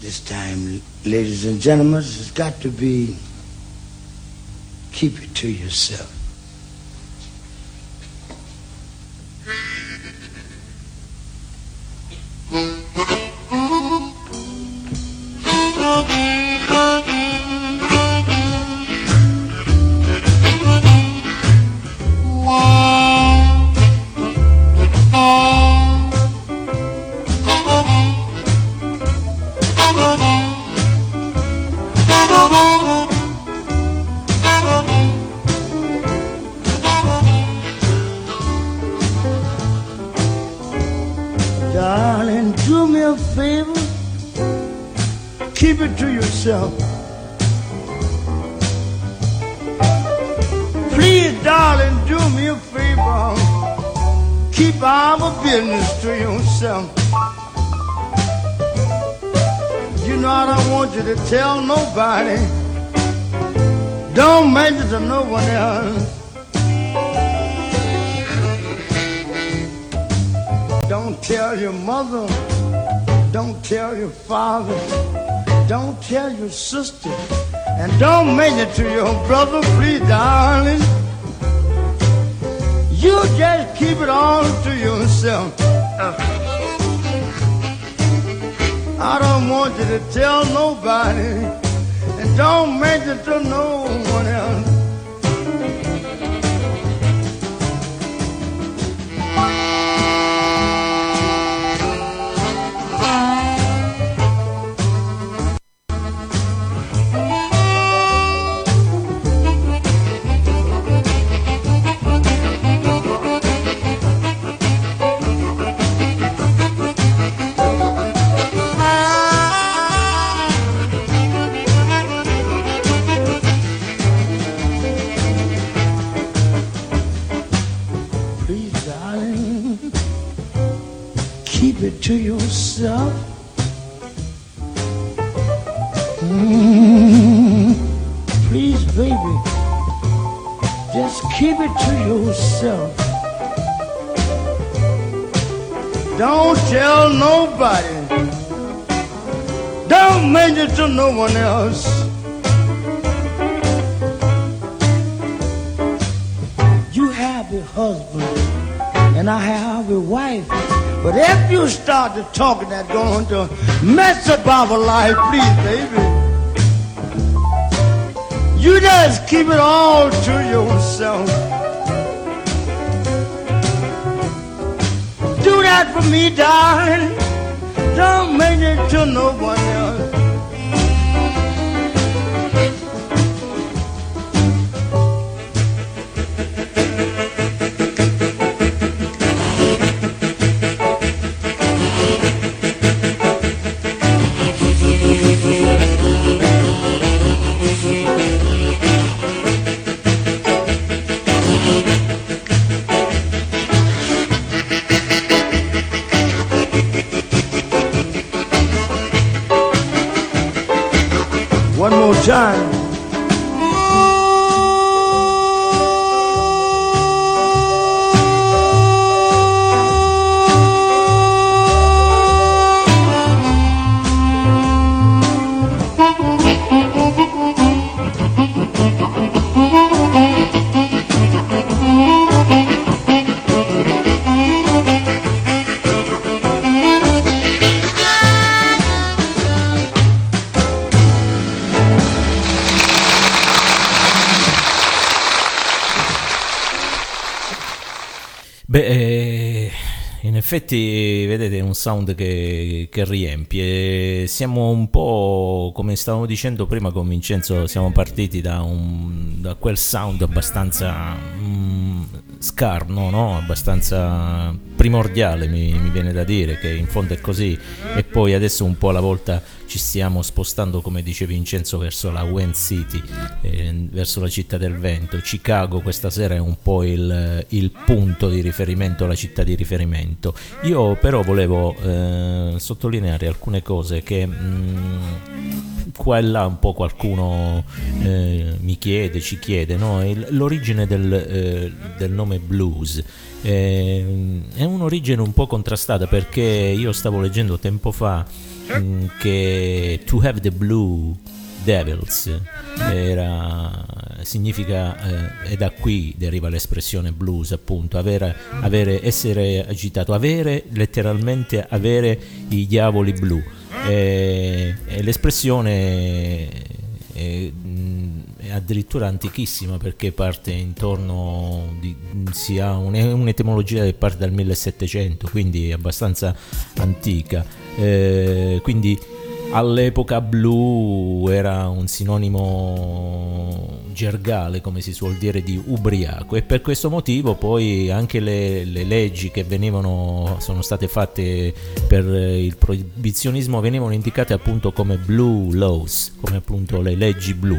This time, ladies and gentlemen, it's got to be keep it to yourself. Darling, do me a favor, keep it to yourself. Please, darling, do me a favor, keep our business to yourself. You know I don't want you to tell nobody, don't mention it to no one else. Don't tell your mother, don't tell your father, don't tell your sister, and don't mention it to your brother, please, darling. You just keep it all to yourself. I don't want you to tell nobody, and don't mention it to no one else. To yourself. Please, baby, just keep it to yourself. Don't tell nobody, don't mention it to no one else. You have a husband and I have a wife. But if you start to talking, that's going to mess up our life, please, baby. You just keep it all to yourself. Do that for me, darling. Don't mention it to no one else. One more time. Beh, in effetti vedete è un sound che riempie. Siamo un po', come stavamo dicendo prima con Vincenzo, siamo partiti da quel sound abbastanza scarno, no? Abbastanza primordiale, mi viene da dire, che in fondo è così, e poi adesso un po' alla volta ci stiamo spostando, come dice Vincenzo, verso la Wind City, verso la città del vento. Chicago questa sera è un po' il punto di riferimento, la città di riferimento. Io però volevo sottolineare alcune cose che qua e là un po' qualcuno ci chiede, no? L'origine del nome blues è un'origine un po' contrastata, perché io stavo leggendo tempo fa che to have the blue devils significa, e da qui deriva l'espressione blues, appunto, essere agitato, letteralmente avere i diavoli blu, e l'espressione è addirittura antichissima, perché parte intorno si ha un'etimologia che parte dal 1700, quindi abbastanza antica, quindi all'epoca blu era un sinonimo gergale, come si suol dire, di ubriaco, e per questo motivo poi anche le leggi che sono state fatte per il proibizionismo venivano indicate appunto come blue laws, come appunto le leggi blu.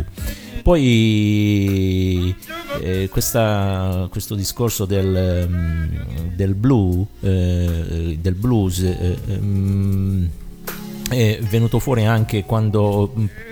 Poi questo discorso del blues è venuto fuori anche quando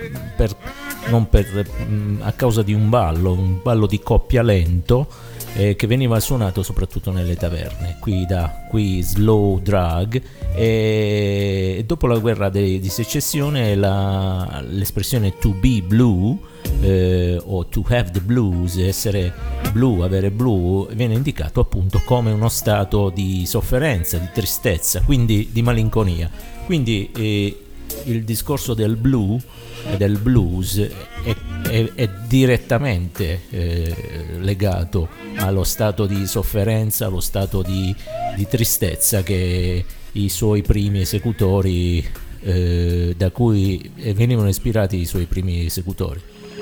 a causa di un ballo di coppia lento, che veniva suonato soprattutto nelle taverne, qui slow drag, e dopo la guerra di secessione l'espressione to be blue o to have the blues, essere blu, avere blu, viene indicato appunto come uno stato di sofferenza, di tristezza, quindi di malinconia. Quindi il discorso del blues è direttamente legato allo stato di sofferenza, allo stato di tristezza che i suoi primi esecutori, da cui venivano ispirati i suoi primi esecutori.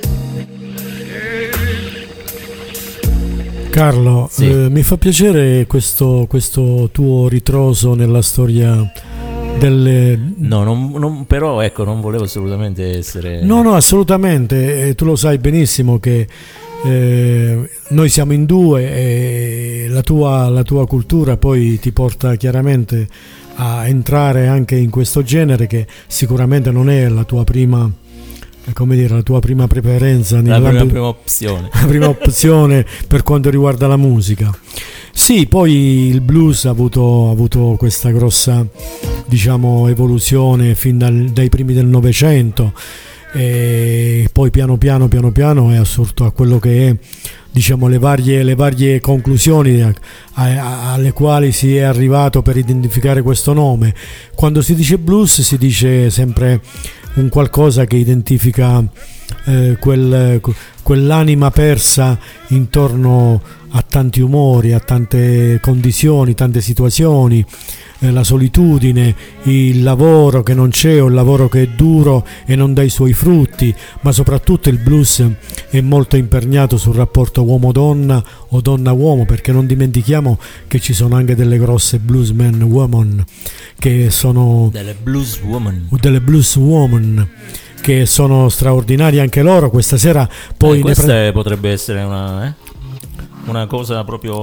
Carlo, sì. Mi fa piacere questo tuo ritroso nella storia delle... No, però ecco, non volevo assolutamente essere... No, assolutamente, tu lo sai benissimo che noi siamo in due, e la tua cultura poi ti porta chiaramente a entrare anche in questo genere, che sicuramente non è la tua prima, come dire, la tua prima preferenza, la prima opzione. La prima opzione per quanto riguarda la musica. Sì, poi il blues ha avuto questa grossa, diciamo, evoluzione fin dai primi del Novecento, e poi piano piano è assurto a quello che è, diciamo, le varie conclusioni alle quali si è arrivato per identificare questo nome. Quando si dice blues si dice sempre un qualcosa che identifica quell'anima persa intorno a tanti umori, a tante condizioni, tante situazioni, la solitudine, il lavoro che non c'è, o il lavoro che è duro e non dà i suoi frutti, ma soprattutto il blues è molto imperniato sul rapporto uomo-donna o donna-uomo, perché non dimentichiamo che ci sono anche delle grosse bluesman woman, che sono delle blues woman che sono straordinarie anche loro. Questa sera poi questa potrebbe essere una cosa proprio,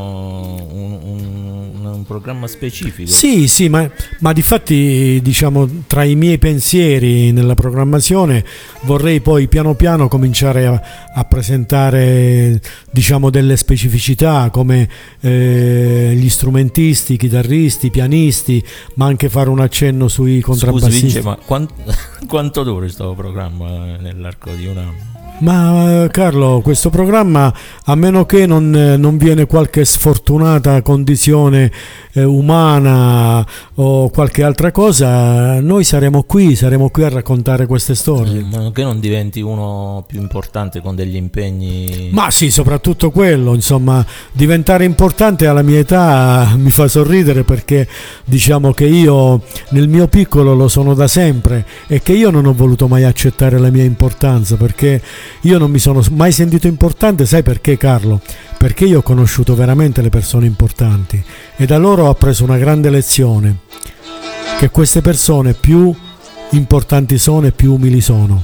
un programma specifico. Sì, ma difatti, diciamo, tra i miei pensieri nella programmazione vorrei poi piano piano cominciare a presentare, diciamo, delle specificità, come gli strumentisti, i chitarristi, i pianisti, ma anche fare un accenno sui contrabbassisti. Scusi Vince, ma quanto dura questo programma nell'arco di un anno? Ma Carlo, questo programma, a meno che non viene qualche sfortunata condizione umana o qualche altra cosa, noi saremo qui a raccontare queste storie. Ma che non diventi uno più importante con degli impegni. Ma sì, soprattutto quello, insomma, diventare importante alla mia età mi fa sorridere, perché diciamo che io nel mio piccolo lo sono da sempre, e che io non ho voluto mai accettare la mia importanza, perché io non mi sono mai sentito importante. Sai perché, Carlo? Perché io ho conosciuto veramente le persone importanti, e da loro ho appreso una grande lezione, che queste persone più importanti sono e più umili sono.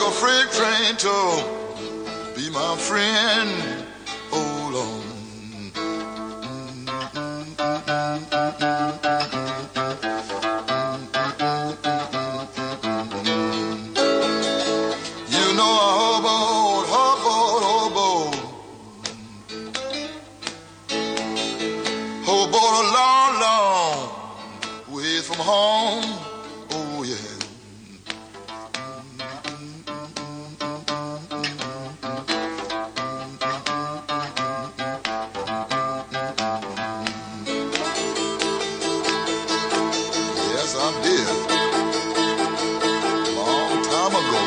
a freight train to be my friend. Oh Lord. You know a hoboed a long, long way from home. Oh yeah. Yes, I did. Long time ago.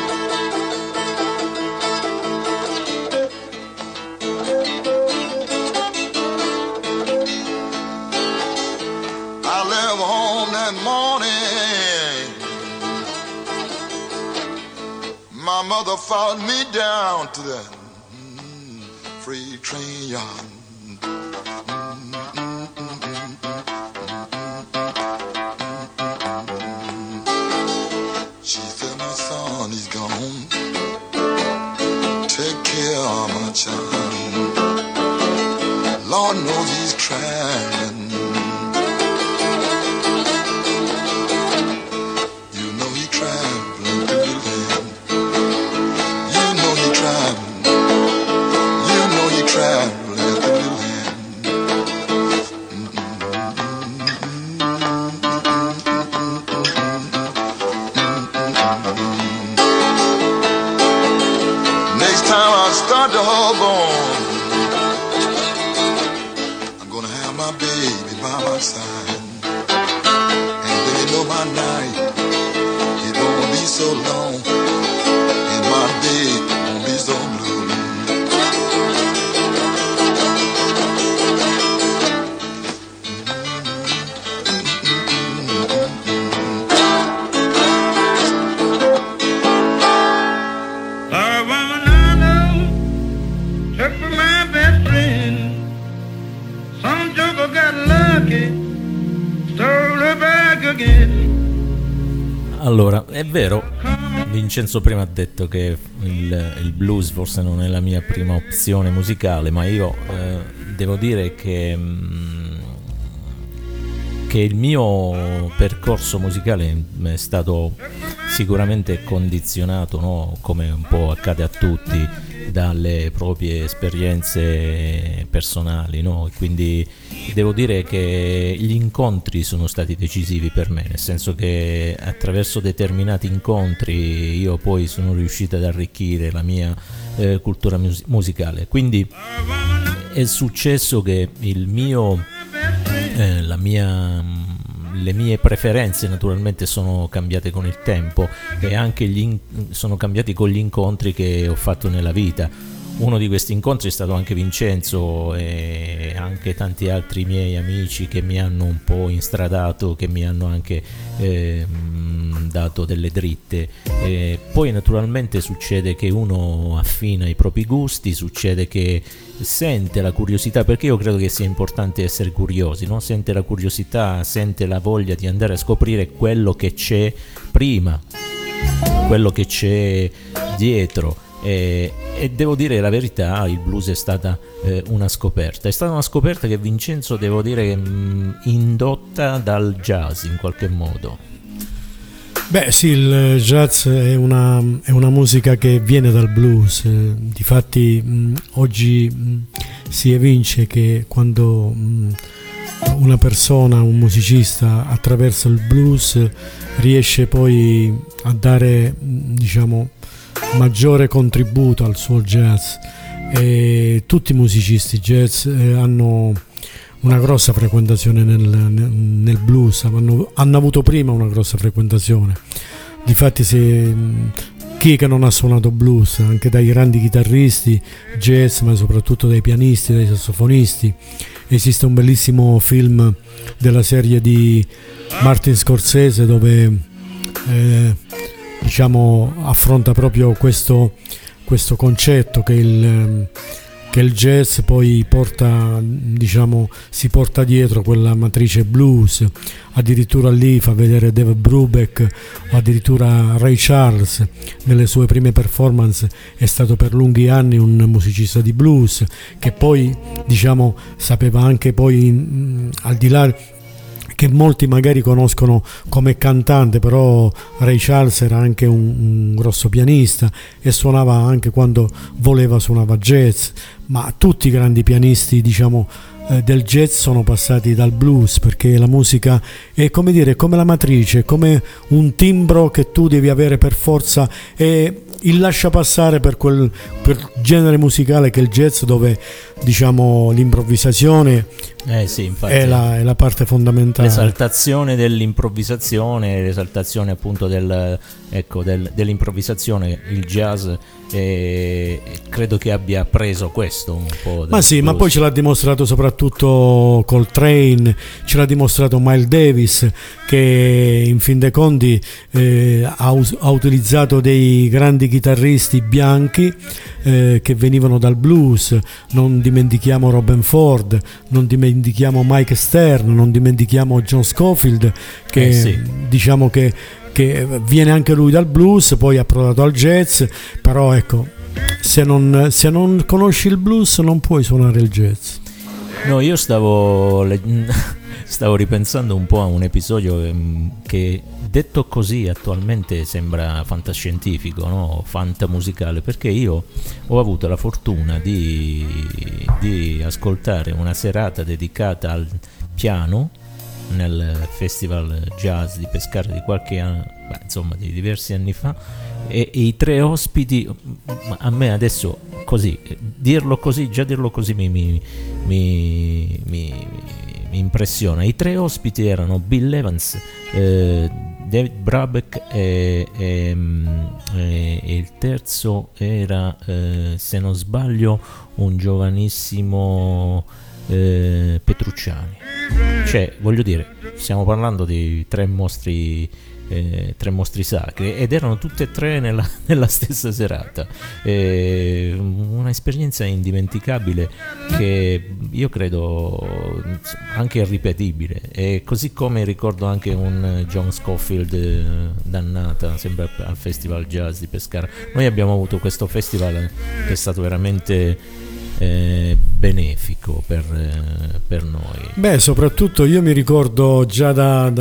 I left home that morning. My mother followed me down to that freight train yard. She said, my son, he's gone. Take care of my child. Lord knows he's trying. You know he traveling through the land. You know he traveling. You know he traveling through the land. Next time I start to Holborn, I'm gonna have my baby by my side. And baby, know my night, it won't be so long, and my day won't be so blue. A woman I know took for my best friend. Some joker got lucky, stole her back again. Allora, è vero, Vincenzo prima ha detto che il blues forse non è la mia prima opzione musicale, ma io devo dire che il mio percorso musicale è stato sicuramente condizionato, no? Come un po' accade a tutti, dalle proprie esperienze personali, no? Quindi devo dire che gli incontri sono stati decisivi per me, nel senso che attraverso determinati incontri io poi sono riuscito ad arricchire la mia cultura musicale. Quindi è successo che le mie preferenze naturalmente sono cambiate con il tempo e anche sono cambiati con gli incontri che ho fatto nella vita. Uno di questi incontri è stato anche Vincenzo e anche tanti altri miei amici che mi hanno un po' instradato, che mi hanno anche dato delle dritte. Poi naturalmente succede che uno affina i propri gusti, succede che sente la curiosità, perché io credo che sia importante essere curiosi, no? Sente la curiosità, sente la voglia di andare a scoprire quello che c'è prima, quello che c'è dietro. E devo dire la verità, il blues è stata una scoperta che Vincenzo, devo dire, indotta dal jazz in qualche modo. Beh sì, il jazz è una musica che viene dal blues. Difatti oggi si evince che quando una persona, un musicista, attraverso il blues riesce poi a dare, diciamo, maggiore contributo al suo jazz, e tutti i musicisti jazz hanno una grossa frequentazione nel blues, hanno avuto prima una grossa frequentazione. Difatti chi che non ha suonato blues, anche dai grandi chitarristi jazz, ma soprattutto dai pianisti, dai sassofonisti. Esiste un bellissimo film della serie di Martin Scorsese dove diciamo affronta proprio questo concetto che che il jazz poi porta, diciamo, si porta dietro quella matrice blues. Addirittura lì fa vedere Dave Brubeck o addirittura Ray Charles nelle sue prime performance. È stato per lunghi anni un musicista di blues che poi, diciamo, sapeva anche poi, al di là che molti magari conoscono come cantante, però Ray Charles era anche un grosso pianista e suonava anche quando voleva, suonava jazz, ma tutti i grandi pianisti, diciamo, del jazz sono passati dal blues, perché la musica è, come dire, come la matrice, come un timbro che tu devi avere per forza, e il lascia passare per quel genere musicale che è il jazz, dove, diciamo, l'improvvisazione sì, infatti, è la parte fondamentale. L'esaltazione dell'improvvisazione, l'esaltazione appunto dell'improvvisazione, il jazz, credo che abbia preso questo un po'. Ma sì, ma poi ce l'ha dimostrato soprattutto Coltrane, ce l'ha dimostrato Miles Davis, che in fin dei conti ha utilizzato dei grandi chitarristi bianchi che venivano dal blues. Non dimentichiamo Robben Ford, non dimentichiamo Mike Stern, non dimentichiamo John Scofield, che sì, diciamo che viene anche lui dal blues, poi ha provato al jazz, però ecco, se non conosci il blues non puoi suonare il jazz. No, io stavo ripensando un po' a un episodio che detto così attualmente sembra fantascientifico, no? Fantamusicale, perché io ho avuto la fortuna di ascoltare una serata dedicata al piano nel Festival Jazz di Pescara di qualche anno, insomma di diversi anni fa, e i tre ospiti, a me adesso così dirlo così mi impressiona. I tre ospiti erano Bill Evans, David Brubeck e il terzo era, se non sbaglio, un giovanissimo Petrucciani. Cioè, voglio dire, stiamo parlando di tre mostri sacri, ed erano tutte e tre nella stessa serata. Un'esperienza indimenticabile, che io credo anche irripetibile, e così come ricordo anche un John Scofield dannata, sempre al Festival Jazz di Pescara. Noi abbiamo avuto questo festival che è stato veramente benefico per noi. Beh, soprattutto io mi ricordo già da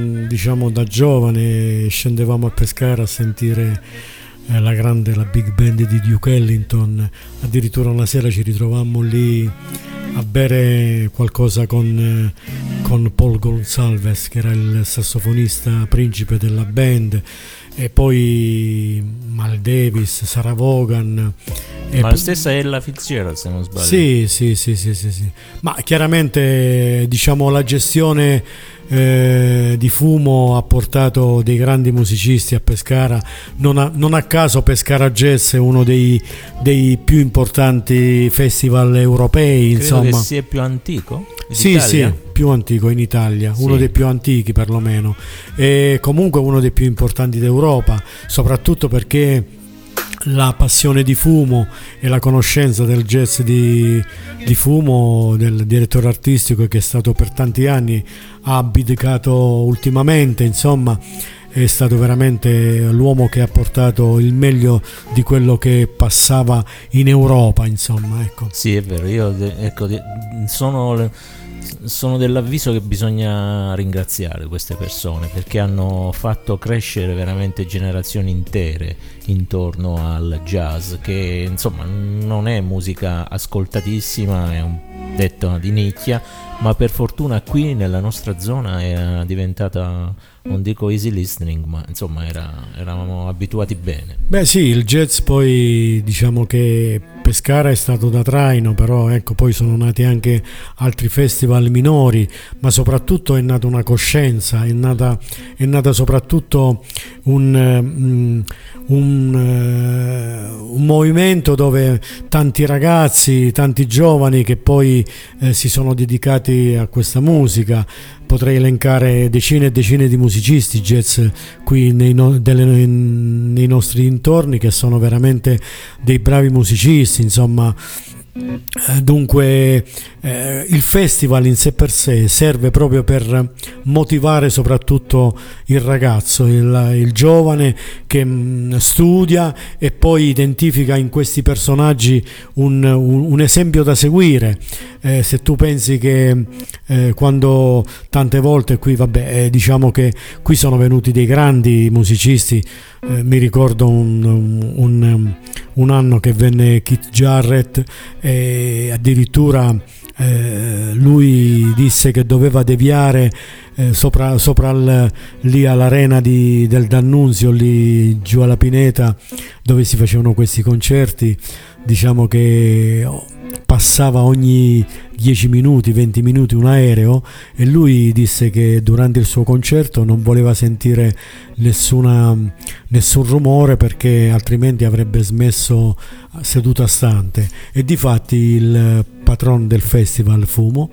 giovane scendevamo a Pescara a sentire la big band di Duke Ellington. Addirittura una sera ci ritrovammo lì a bere qualcosa con Paul Gonsalves, che era il sassofonista principe della band, e poi Miles Davis, Sarah Vaughan, ma la stessa Ella Fitzgerald, se non sbaglio. Sì. Ma chiaramente, diciamo, la gestione di Fumo ha portato dei grandi musicisti a Pescara. Non a caso Pescara Jazz è uno dei più importanti festival europei. Credo insomma, che sia più antico. Sì, più antico in Italia, uno dei più antichi perlomeno, e comunque uno dei più importanti d'Europa, soprattutto perché la passione di Fumo e la conoscenza del jazz di Fumo, del direttore artistico, che è stato per tanti anni, ha abdicato ultimamente, insomma è stato veramente l'uomo che ha portato il meglio di quello che passava in Europa, insomma, ecco. Sì, è vero, io sono dell'avviso che bisogna ringraziare queste persone, perché hanno fatto crescere veramente generazioni intere intorno al jazz, che insomma non è musica ascoltatissima, è un detto di nicchia, ma per fortuna qui nella nostra zona è diventata, non dico easy listening, ma insomma eravamo abituati bene. Beh sì, il jazz poi, diciamo che Pescara è stato da traino, però ecco, poi sono nati anche altri festival minori, ma soprattutto è nata una coscienza, è nata soprattutto un movimento dove tanti ragazzi, tanti giovani che poi si sono dedicati a questa musica. Potrei elencare decine e decine di musicisti jazz qui nei nostri dintorni, che sono veramente dei bravi musicisti, insomma. Dunque il festival in sé per sé serve proprio per motivare soprattutto il ragazzo, il giovane che studia e poi identifica in questi personaggi un esempio da seguire. Se tu pensi che quando tante volte qui, diciamo che qui sono venuti dei grandi musicisti, mi ricordo un anno che venne Keith Jarrett e addirittura lui disse che doveva deviare sopra lì all'arena del D'Annunzio, lì giù alla Pineta dove si facevano questi concerti. Diciamo che passava ogni 10 minuti, 20 minuti un aereo, e lui disse che durante il suo concerto non voleva sentire nessun rumore perché altrimenti avrebbe smesso seduta stante. E difatti il patron del festival Fumo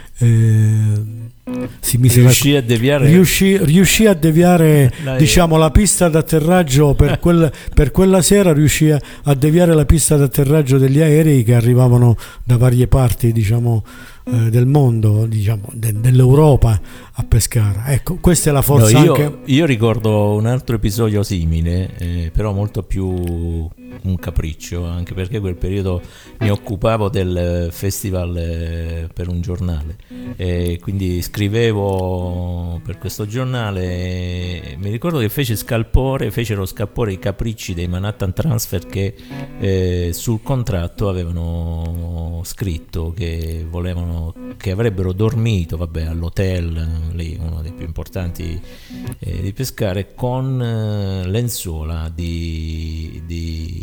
riuscì a deviare diciamo la pista d'atterraggio per quella sera, riuscì a deviare la pista d'atterraggio degli aerei che arrivavano da varie parti, diciamo, del mondo, diciamo, dell'Europa a Pescara. Ecco, questa è la forza. Io ricordo un altro episodio simile, però molto più un capriccio, anche perché quel periodo mi occupavo del festival per un giornale, e quindi scrivevo per questo giornale. Mi ricordo che fecero scalpore i capricci dei Manhattan Transfer, che sul contratto avevano scritto che avrebbero dormito all'hotel lì, uno dei più importanti di Pescara, con lenzuola di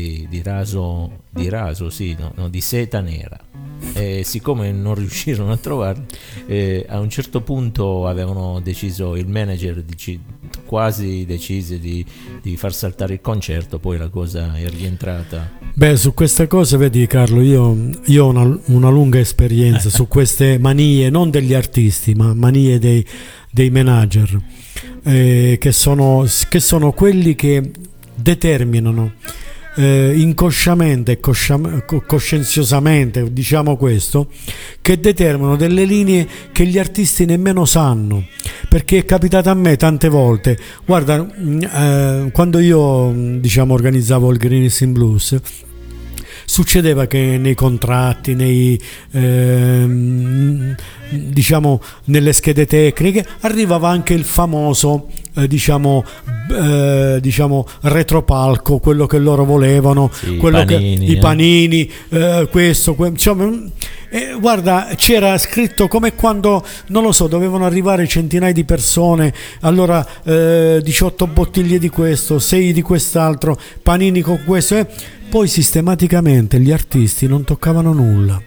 seta nera. E siccome non riuscirono a trovarli, a un certo punto avevano deciso, il manager quasi decise di far saltare il concerto. Poi la cosa è rientrata. Su queste cose, vedi Carlo, io ho una lunga esperienza su queste manie, non degli artisti, ma manie dei manager, che sono quelli che determinano inconsciamente e coscienziosamente, diciamo questo, che determinano delle linee che gli artisti nemmeno sanno, perché è capitato a me tante volte. Guarda, quando io, diciamo, organizzavo il Greenies in Blues, succedeva che nei contratti, diciamo nelle schede tecniche, arrivava anche il famoso diciamo retropalco, quello che loro volevano, i panini, guarda, c'era scritto come quando, non lo so, dovevano arrivare centinaia di persone, allora 18 bottiglie di questo, 6 di quest'altro, panini con questo, poi sistematicamente gli artisti non toccavano nulla,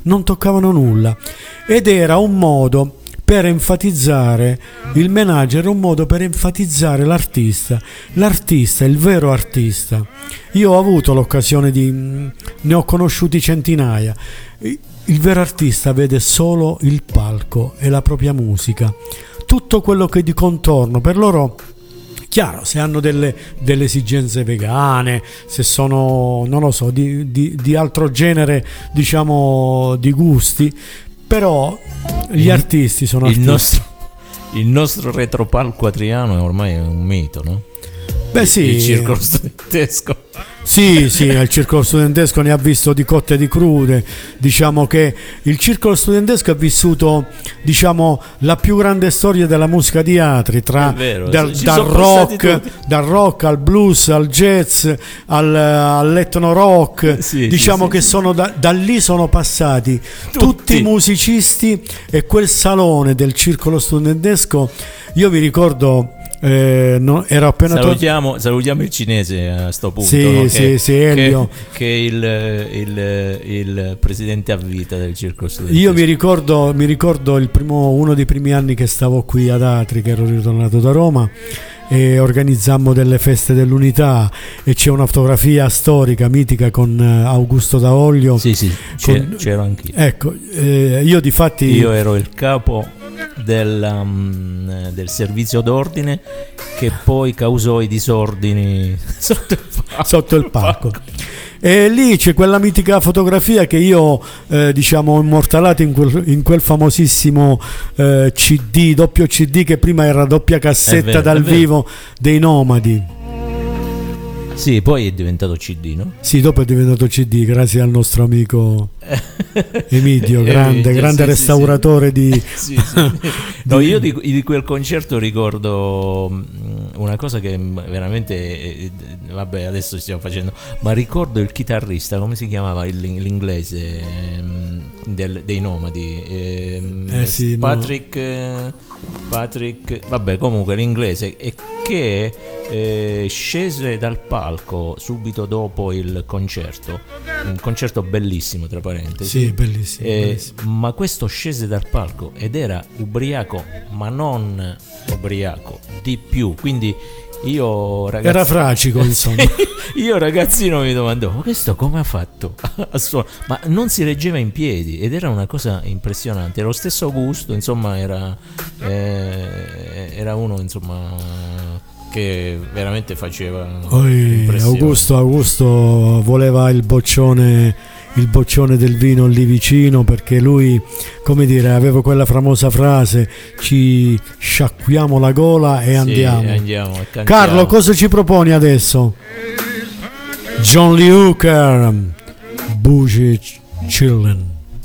ed era un modo per enfatizzare il manager, un modo per enfatizzare l'artista, il vero artista. Io ho avuto l'occasione ne ho conosciuti centinaia. Il vero artista vede solo il palco e la propria musica, tutto quello che di contorno. Per loro, chiaro, se hanno delle esigenze vegane, se sono, non lo so, di altro genere, diciamo, di gusti, però gli artisti sono artisti. Il nostro retropalco atriano ormai è un mito, no? Sì. Il circolo studentesco. Sì, il circolo studentesco ne ha visto di cotte e di crude. Diciamo che il circolo studentesco ha vissuto, diciamo, la più grande storia della musica di Atri, dal rock al blues, al jazz, all'etno rock. Diciamo che da lì sono passati tutti i musicisti, e quel salone del circolo studentesco, io vi ricordo. Era appena salutiamo il cinese a sto punto, Elio, che è il presidente a vita del circolo studentesco. Io mi ricordo uno dei primi anni che stavo qui ad Atri, che ero ritornato da Roma, e organizzammo delle feste dell'unità, e c'è una fotografia storica mitica con Augusto Daoglio. C'ero anch'io. Ecco, io ero il capo del servizio d'ordine, che poi causò i disordini sotto il palco. E lì c'è quella mitica fotografia che io diciamo ho immortalato in quel famosissimo CD, doppio CD, che prima era doppia cassetta dal vivo dei Nomadi. Sì, poi è diventato CD, no? Sì, dopo è diventato CD, grazie al nostro amico Emidio, grande restauratore di... Sì. No, io di quel concerto ricordo una cosa che veramente, vabbè, adesso stiamo facendo, ma ricordo il chitarrista, come si chiamava l'inglese dei Nomadi? Sì, Patrick, vabbè, comunque l'inglese, e che scese dal palco subito dopo il concerto, un concerto bellissimo tra parentesi. Sì, bellissimo. Ma questo scese dal palco ed era ubriaco, ma non ubriaco, di più, quindi io ragazzino, era fracico, insomma. Io ragazzino mi domandavo, ma questo come ha fatto a ma non si reggeva in piedi, ed era una cosa impressionante. Lo stesso gusto, insomma, era uno, insomma, che veramente faceva impressione. Augusto voleva il boccione del vino lì vicino, perché lui, come dire, aveva quella famosa frase: ci sciacquiamo la gola e andiamo. Carlo, cosa ci proponi adesso? John Lee Hooker, Bougie Children.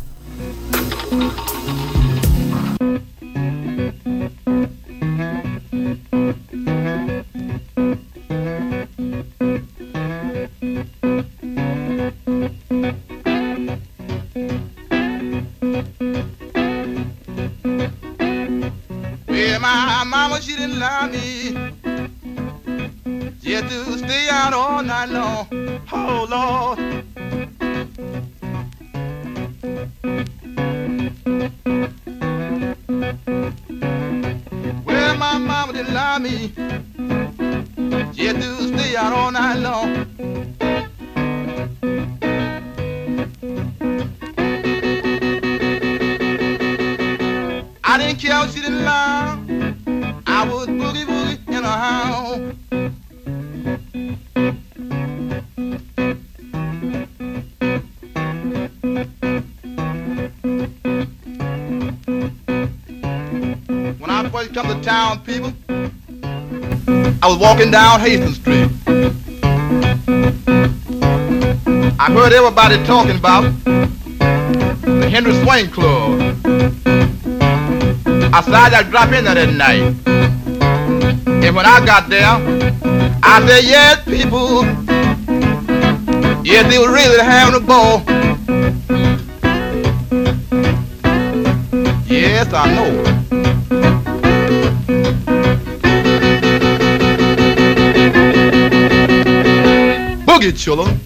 Well, my mama, she didn't allow me just to stay out all night long. Oh, Lord. Well, my mama didn't allow me just to stay out all night long. I didn't care if she didn't lie. I would boogie boogie in her house. When I first come to town, people, I was walking down Hastings Street. I heard everybody talking about the Henry Swain Club. I decided I'd drop in there that night. And when I got there, I said, yes, people, yes, they were really having a ball. Yes, I know. Boogie, children.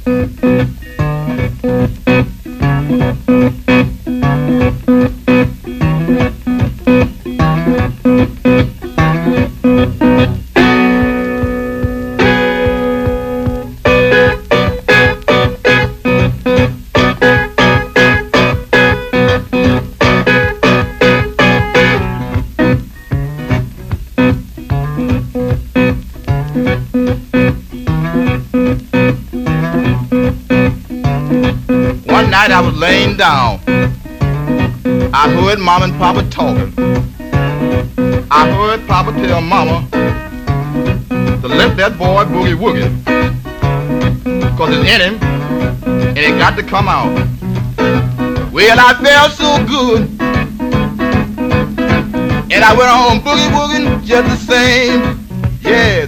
I was laying down. I heard Mama and Papa talking. I heard Papa tell Mama to let that boy boogie woogie, 'cause it's in him and it got to come out. Well, I felt so good, and I went on boogie wooging just the same. Yes.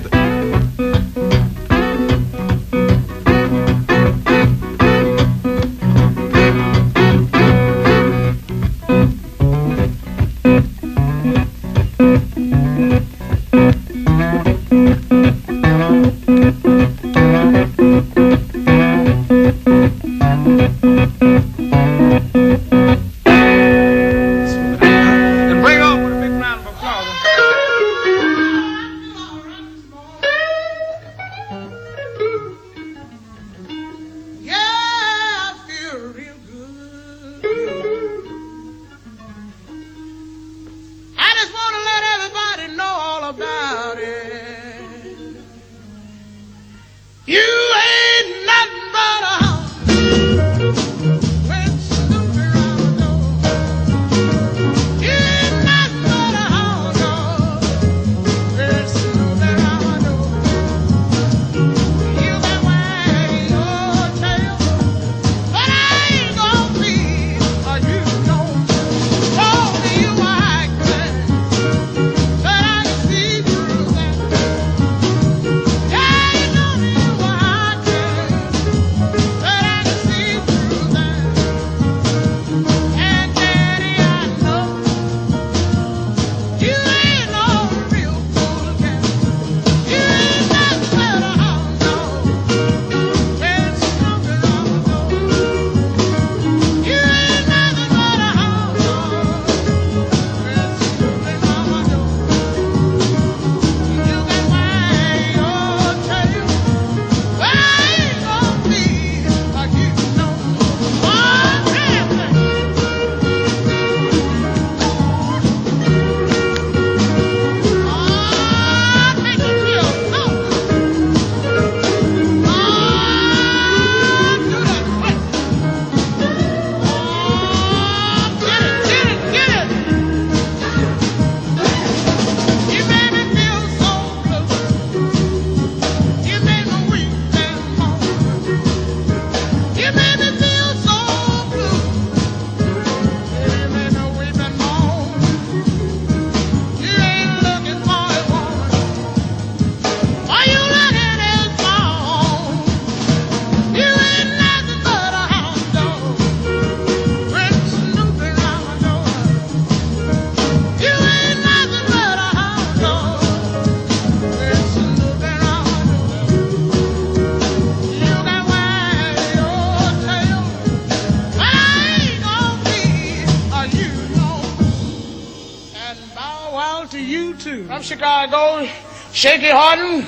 From Chicago, Shaky Horton,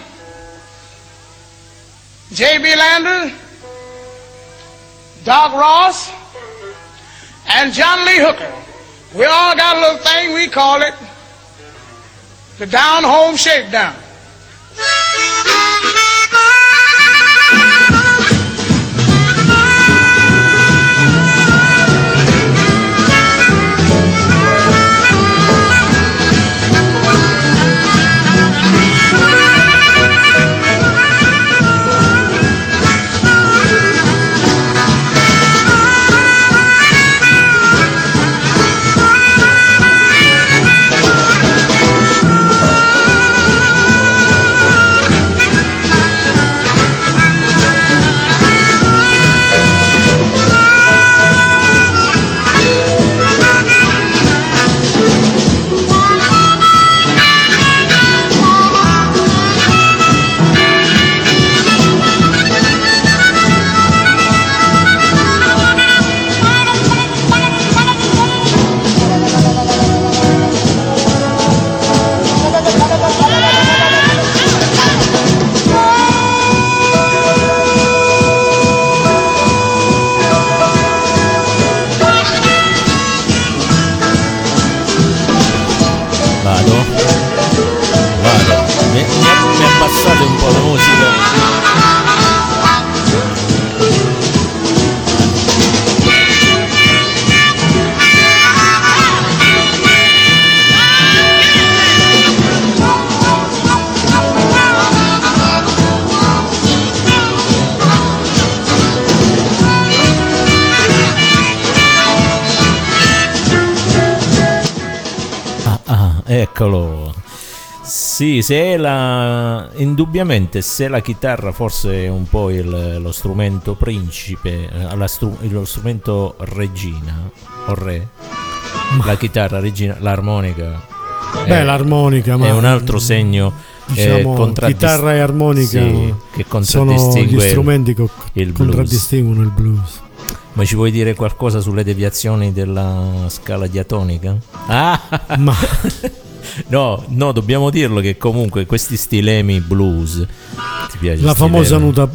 J.B. Lander, Doc Ross, and John Lee Hooker. We all got a little thing, we call it the Down Home Shakedown. Eccolo. Sì, indubbiamente se la chitarra forse è un po' lo strumento principe, lo strumento regina o re, la chitarra regina, l'armonica. L'armonica è un altro segno, diciamo, chitarra e armonica, sì, che sono gli strumenti che contraddistinguono il blues. Ma ci vuoi dire qualcosa sulle deviazioni della scala diatonica? Ma no, dobbiamo dirlo che comunque questi stilemi blues, ti piace la famosa nota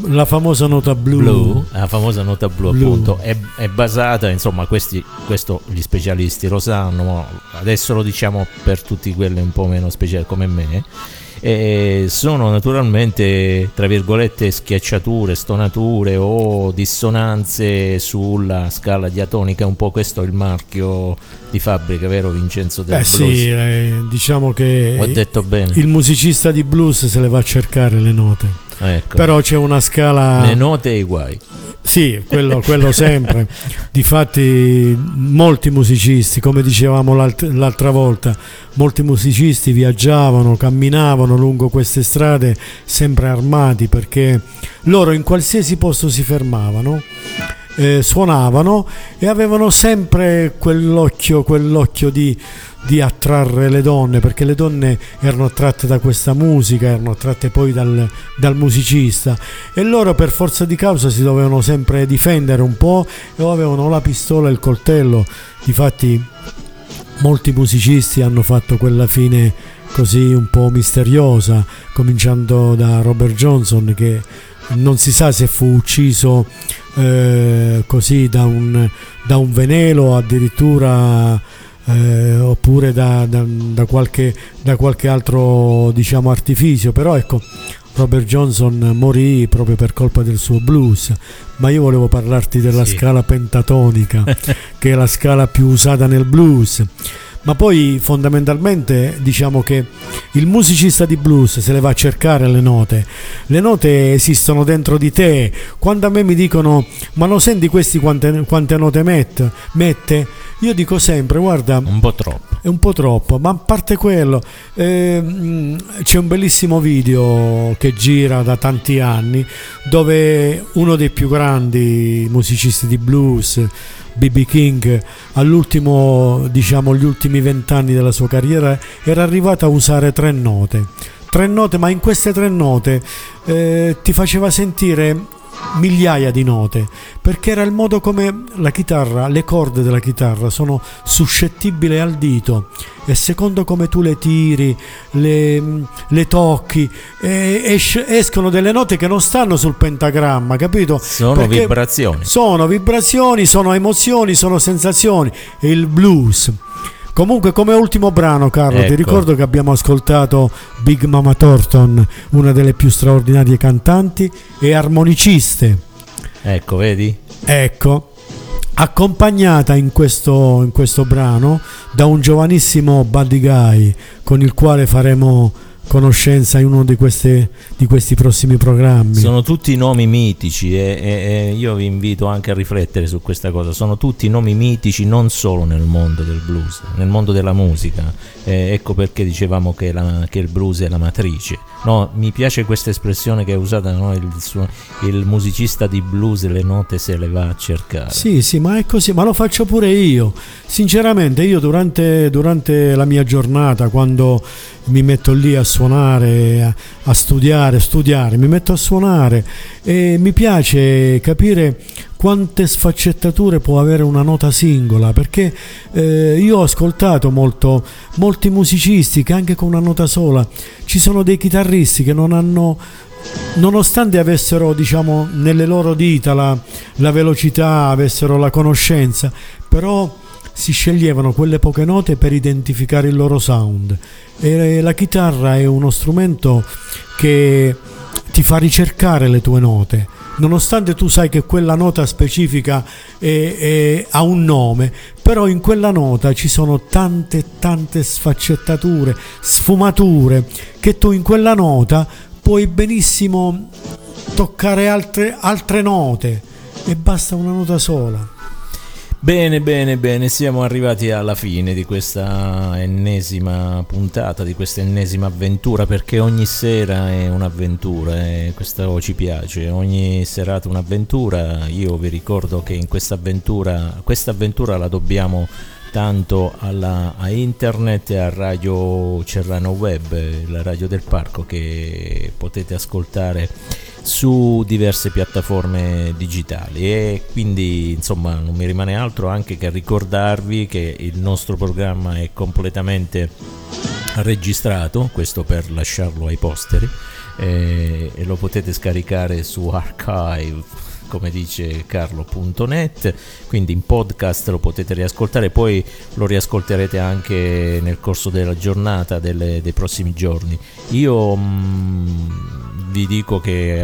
blu, la famosa nota blu appunto è basata, insomma, questo gli specialisti lo sanno, ma adesso lo diciamo per tutti quelli un po' meno speciali come me, sono naturalmente, tra virgolette, schiacciature, stonature o dissonanze sulla scala diatonica. Un po' questo è il marchio di fabbrica, vero Vincenzo, del blues? Sì, diciamo che ho detto bene. Il musicista di blues se le va a cercare le note. Ecco. Però c'è una scala, le note e i guai. Sì, quello sempre. Difatti molti musicisti, come dicevamo l'altra volta, molti musicisti viaggiavano, camminavano lungo queste strade sempre armati, perché loro in qualsiasi posto si fermavano, suonavano e avevano sempre quell'occhio di attrarre le donne, perché le donne erano attratte da questa musica, erano attratte poi dal musicista, e loro per forza di causa si dovevano sempre difendere un po', e avevano la pistola e il coltello. Difatti molti musicisti hanno fatto quella fine così un po' misteriosa, cominciando da Robert Johnson, che non si sa se fu ucciso così da un veleno, addirittura oppure da qualche altro, diciamo, artificio. Però ecco, Robert Johnson morì proprio per colpa del suo blues. Ma io volevo parlarti della scala pentatonica, che è la scala più usata nel blues. Ma poi fondamentalmente diciamo che il musicista di blues se le va a cercare le note esistono dentro di te. Quando a me mi dicono: ma lo senti questi quante note mette? Io dico sempre: guarda, un po' troppo. È un po' troppo, ma a parte quello c'è un bellissimo video che gira da tanti anni, dove uno dei più grandi musicisti di blues, B.B. King, all'ultimo, diciamo, gli ultimi 20 anni della sua carriera, era arrivato a usare tre note, ma in queste tre note ti faceva sentire migliaia di note, perché era il modo come la chitarra, le corde della chitarra sono suscettibili al dito, e secondo come tu le tiri, le tocchi, escono delle note che non stanno sul pentagramma, capito? Sono vibrazioni, sono emozioni, sono sensazioni. E il blues, comunque, come ultimo brano, Carlo, ti ricordo che abbiamo ascoltato Big Mama Thornton, una delle più straordinarie cantanti e armoniciste. Ecco, vedi? Ecco, accompagnata in questo brano da un giovanissimo Buddy Guy, con il quale faremo conoscenza in uno di questi prossimi programmi. Sono tutti nomi mitici, e io vi invito anche a riflettere su questa cosa. Sono tutti nomi mitici, non solo nel mondo del blues, nel mondo della musica. Ecco perché dicevamo che il blues è la matrice. No, mi piace questa espressione che è usata, no? Il musicista di blues le note se le va a cercare. Sì, ma è così, ma lo faccio pure io. Sinceramente, io durante la mia giornata, quando mi metto lì a suonare, a studiare, mi metto a suonare, e mi piace capire quante sfaccettature può avere una nota singola, perché io ho ascoltato molti musicisti che anche con una nota sola, ci sono dei chitarristi che non hanno, nonostante avessero, diciamo, nelle loro dita la velocità, avessero la conoscenza, però si sceglievano quelle poche note per identificare il loro sound. E la chitarra è uno strumento che ti fa ricercare le tue note, nonostante tu sai che quella nota specifica ha un nome, però in quella nota ci sono tante sfaccettature, sfumature, che tu in quella nota puoi benissimo toccare altre note, e basta una nota sola. Bene, siamo arrivati alla fine di questa ennesima puntata, di questa ennesima avventura, perché ogni sera è un'avventura, e questo ci piace, ogni serata un'avventura. Io vi ricordo che in questa avventura la dobbiamo tanto a internet e a Radio Cerrano Web, la radio del parco, che potete ascoltare su diverse piattaforme digitali. E quindi, insomma, non mi rimane altro anche che ricordarvi che il nostro programma è completamente registrato, questo per lasciarlo ai posteri, e lo potete scaricare su Archive come dice Carlo.net, quindi in podcast lo potete riascoltare, poi lo riascolterete anche nel corso della giornata dei prossimi giorni. Io vi dico che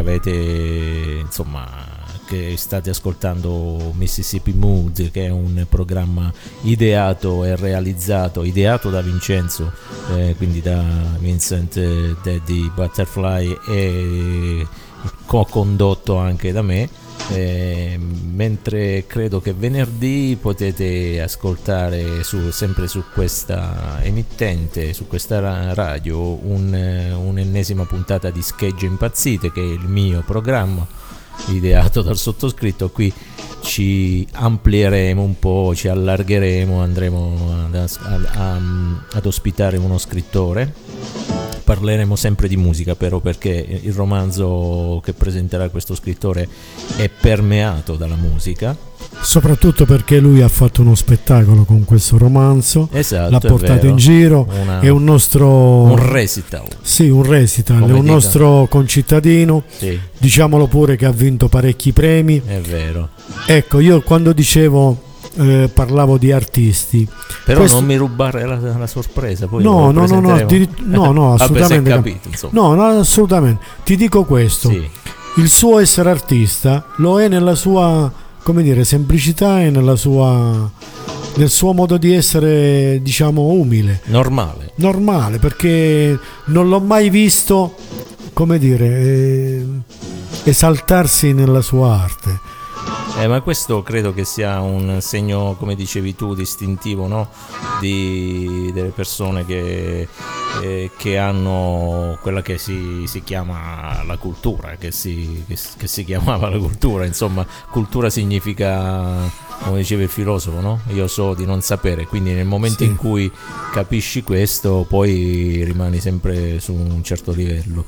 che state ascoltando Mississippi Mood, che è un programma ideato da Vincenzo, quindi da Vincent Daddy Butterfly, e co-condotto anche da me, mentre credo che venerdì potete ascoltare sempre su questa emittente, su questa radio, un'ennesima puntata di Schegge Impazzite, che è il mio programma ideato dal sottoscritto. Qui ci amplieremo un po', ci allargheremo, andremo ad ospitare uno scrittore, parleremo sempre di musica però, perché il romanzo che presenterà questo scrittore è permeato dalla musica, soprattutto perché lui ha fatto uno spettacolo con questo romanzo, esatto, l'ha portato in giro, è un recital, sì, un recital, è un nostro concittadino, sì. Diciamolo pure che ha vinto parecchi premi, è vero. Ecco, io quando dicevo parlavo di artisti, però non mi rubare la sorpresa, poi no, assolutamente. Capito, no, assolutamente. Ti dico questo, sì. Il suo essere artista lo è nella sua, come dire, semplicità e nel suo modo di essere, diciamo, umile, normale, perché non l'ho mai visto, come dire, esaltarsi nella sua arte. Ma questo credo che sia un segno, come dicevi tu, distintivo, no? Delle persone che hanno quella che si chiama la cultura, che si chiamava la cultura. Insomma, cultura significa, come diceva il filosofo, no? Io so di non sapere, quindi nel momento in cui capisci questo, poi rimani sempre su un certo livello.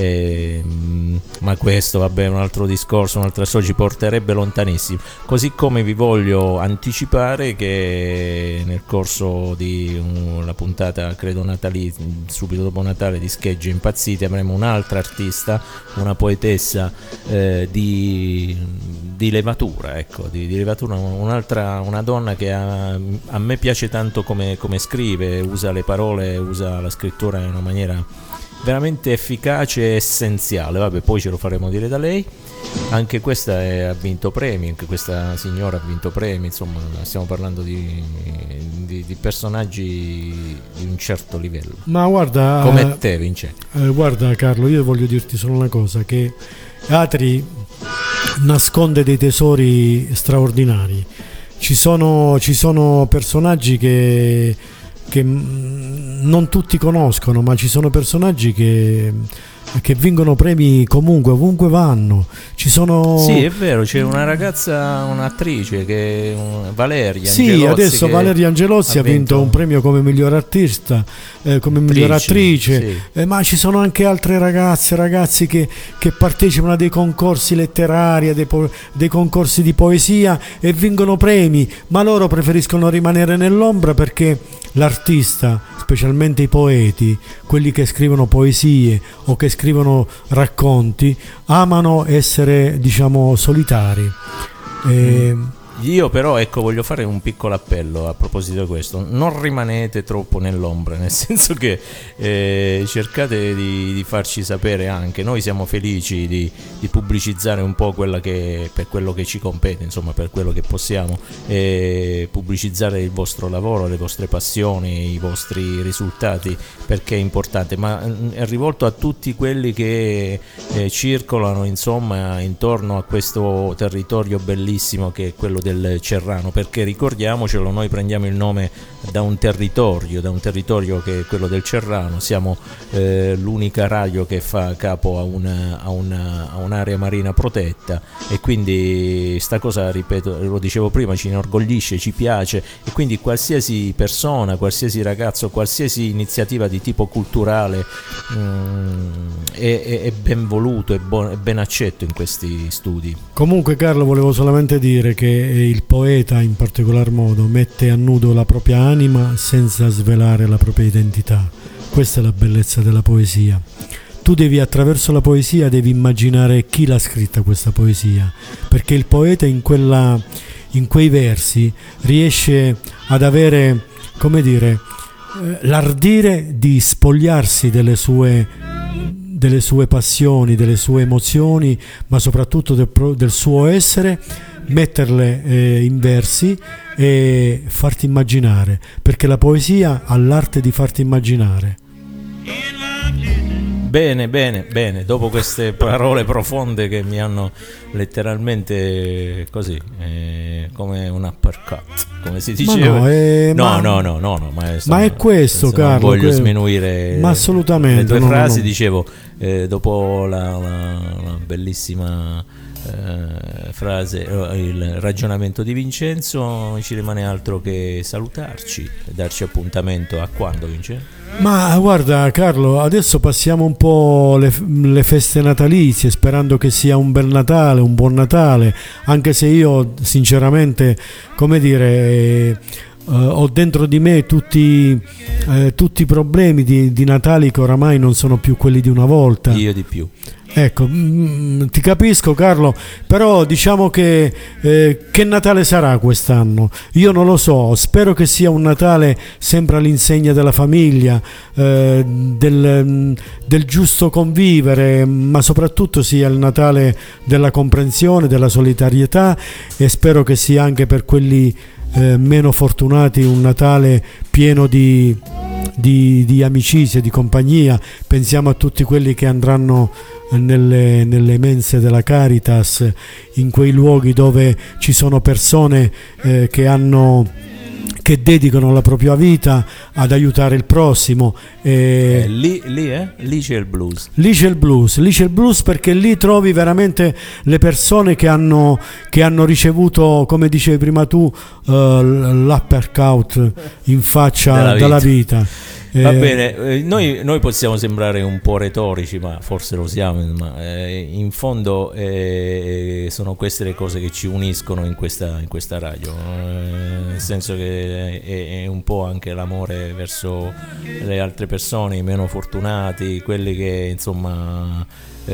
Ma questo, vabbè, è un altro discorso, un'altra storia, ci porterebbe lontanissimo. Così come vi voglio anticipare che nel corso di una puntata, credo subito dopo Natale, di Schegge Impazzite, avremo un'altra artista, una poetessa di levatura, ecco, di levatura, una donna che a me piace tanto come scrive, usa le parole, usa la scrittura in una maniera veramente efficace e essenziale. Vabbè, poi ce lo faremo dire da lei. Anche questa ha vinto premi, anche questa signora ha vinto premi, insomma stiamo parlando di personaggi di un certo livello. Ma guarda, come te, Vincenzo. Guarda Carlo, io voglio dirti solo una cosa, che Atri nasconde dei tesori straordinari. Ci sono personaggi che non tutti conoscono, ma ci sono personaggi che vincono premi comunque, ovunque vanno. Ci sono... Sì, è vero, c'è una ragazza, un'attrice, Valeria Angelozzi. Sì, adesso Valeria Angelozzi ha vinto un premio come miglior artista, come miglior attrice, sì. Ma ci sono anche altre ragazzi che partecipano a dei concorsi letterari, dei concorsi di poesia e vincono premi, ma loro preferiscono rimanere nell'ombra, perché l'artista, specialmente i poeti, quelli che scrivono poesie o che scrivono racconti, amano essere, diciamo, solitari. Io però, ecco, voglio fare un piccolo appello a proposito di questo: non rimanete troppo nell'ombra, nel senso che cercate di farci sapere anche. Noi siamo felici di pubblicizzare un po' quella che, per quello che ci compete, insomma, per quello che possiamo, pubblicizzare il vostro lavoro, le vostre passioni, i vostri risultati, perché è importante, ma è rivolto a tutti quelli che circolano, insomma, intorno a questo territorio bellissimo che è quello del Cerrano, perché ricordiamocelo, noi prendiamo il nome da un territorio che è quello del Cerrano. Siamo l'unica radio che fa capo a un'area marina protetta, e quindi sta cosa, ripeto, lo dicevo prima, ci inorgoglisce, ci piace, e quindi qualsiasi persona, qualsiasi ragazzo, qualsiasi iniziativa di tipo culturale è ben voluto e ben accetto in questi studi. Comunque, Carlo, volevo solamente dire che il poeta in particolar modo mette a nudo la propria anima senza svelare la propria identità. Questa è la bellezza della poesia. tu devi, attraverso la poesia, devi immaginare chi l'ha scritta questa poesia, perché il poeta in quei versi riesce ad avere, come dire, l'ardire di spogliarsi delle sue passioni, delle sue emozioni, ma soprattutto del suo essere, metterle in versi e farti immaginare, perché la poesia ha l'arte di farti immaginare. Bene, dopo queste parole profonde che mi hanno letteralmente così, come un uppercut, come si diceva. No, ma è questo, Carlo. Non voglio sminuire, ma assolutamente, le tue frasi. Dicevo, dopo la bellissima frase, il ragionamento di Vincenzo, non ci rimane altro che salutarci e darci appuntamento a quando, Vincenzo? Ma guarda, Carlo, adesso passiamo un po' le feste natalizie, sperando che sia un bel Natale, un buon Natale, anche se io sinceramente, come dire, ho dentro di me tutti i problemi di Natali che oramai non sono più quelli di una volta. Io di più. Ecco, ti capisco, Carlo, però diciamo che Natale sarà quest'anno? Io non lo so, spero che sia un Natale sempre all'insegna della famiglia, del giusto convivere, ma soprattutto sia il Natale della comprensione, della solidarietà, e spero che sia anche per quelli meno fortunati un Natale pieno di amicizia, di compagnia. Pensiamo a tutti quelli che andranno nelle mense della Caritas, in quei luoghi dove ci sono persone che dedicano la propria vita ad aiutare il prossimo. Lì c'è il blues. Lì c'è il blues, perché lì trovi veramente le persone che hanno ricevuto, come dicevi prima tu, l'uppercut in faccia dalla vita. Va bene, noi possiamo sembrare un po' retorici, ma forse lo siamo, ma in fondo sono queste le cose che ci uniscono in questa radio, nel senso che è un po' anche l'amore verso le altre persone, i meno fortunati, quelli che insomma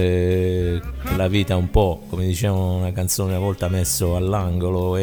la vita un po', come dicevano una canzone una volta, messo all'angolo,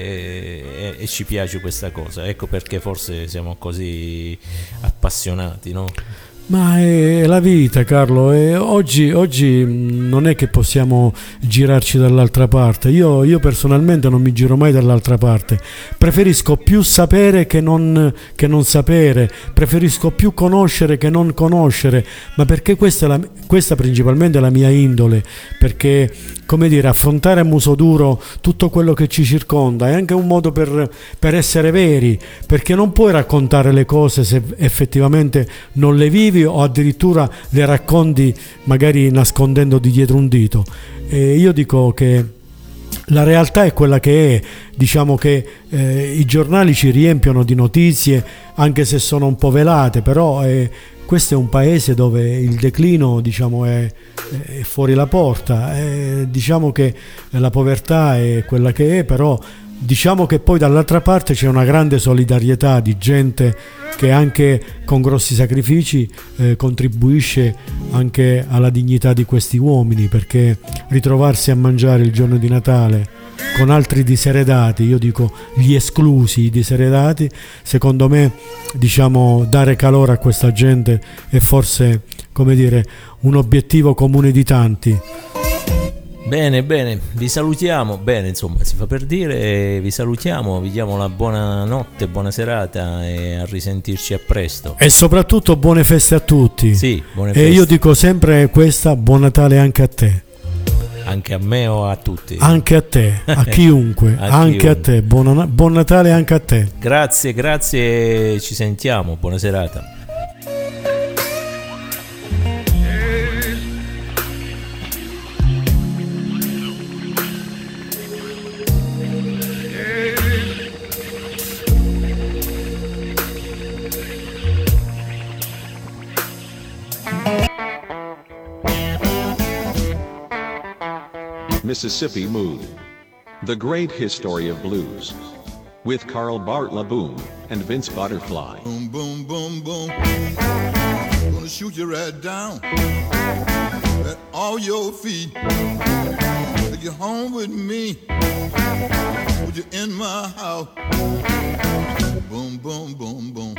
e ci piace questa cosa. Ecco perché forse siamo così appassionati, no? Ma è la vita, Carlo, e oggi non è che possiamo girarci dall'altra parte. Io personalmente non mi giro mai dall'altra parte, preferisco più sapere che non sapere, preferisco più conoscere che non conoscere, ma perché questa principalmente è la mia indole, perché, come dire, affrontare a muso duro tutto quello che ci circonda è anche un modo per essere veri, perché non puoi raccontare le cose se effettivamente non le vivi, o addirittura le racconti magari nascondendoti dietro un dito. E io dico che la realtà è quella che è. Diciamo che i giornali ci riempiono di notizie, anche se sono un po' velate, però questo è un paese dove il declino, diciamo, è fuori la porta. Diciamo che la povertà è quella che è, però diciamo che poi dall'altra parte c'è una grande solidarietà di gente che anche con grossi sacrifici contribuisce anche alla dignità di questi uomini, perché ritrovarsi a mangiare il giorno di Natale con altri diseredati, io dico gli esclusi, i diseredati, secondo me, diciamo, dare calore a questa gente è forse, come dire, un obiettivo comune di tanti. Bene, vi salutiamo, insomma, si fa per dire, vi salutiamo, vi diamo la buonanotte, buona serata e a risentirci a presto. E soprattutto buone feste a tutti. Sì, buone feste. E io dico sempre questa, buon Natale anche a te. Anche a me o a tutti? Anche a te, a chiunque, anche a te, buon Natale anche a te. Grazie, ci sentiamo, buona serata. Mississippi Mood. The Great History of Blues. With Carl Bartlett Boom and Vince Butterfly. Boom, boom, boom, boom. gonna shoot you right down at all your feet. Take you home with me. Put you in my house. Boom, boom, boom, boom.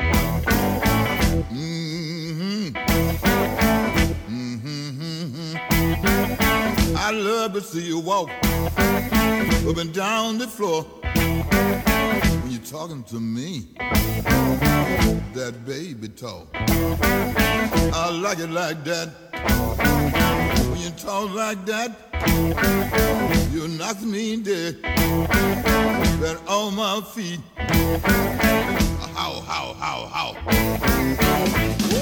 Mm-hmm. Mm-hmm, mm-hmm. I love to see you walk up and down the floor when you're talking to me. That baby talk, I like it like that. When you talk like that, you knock me dead. That on my feet. How, how, how, how.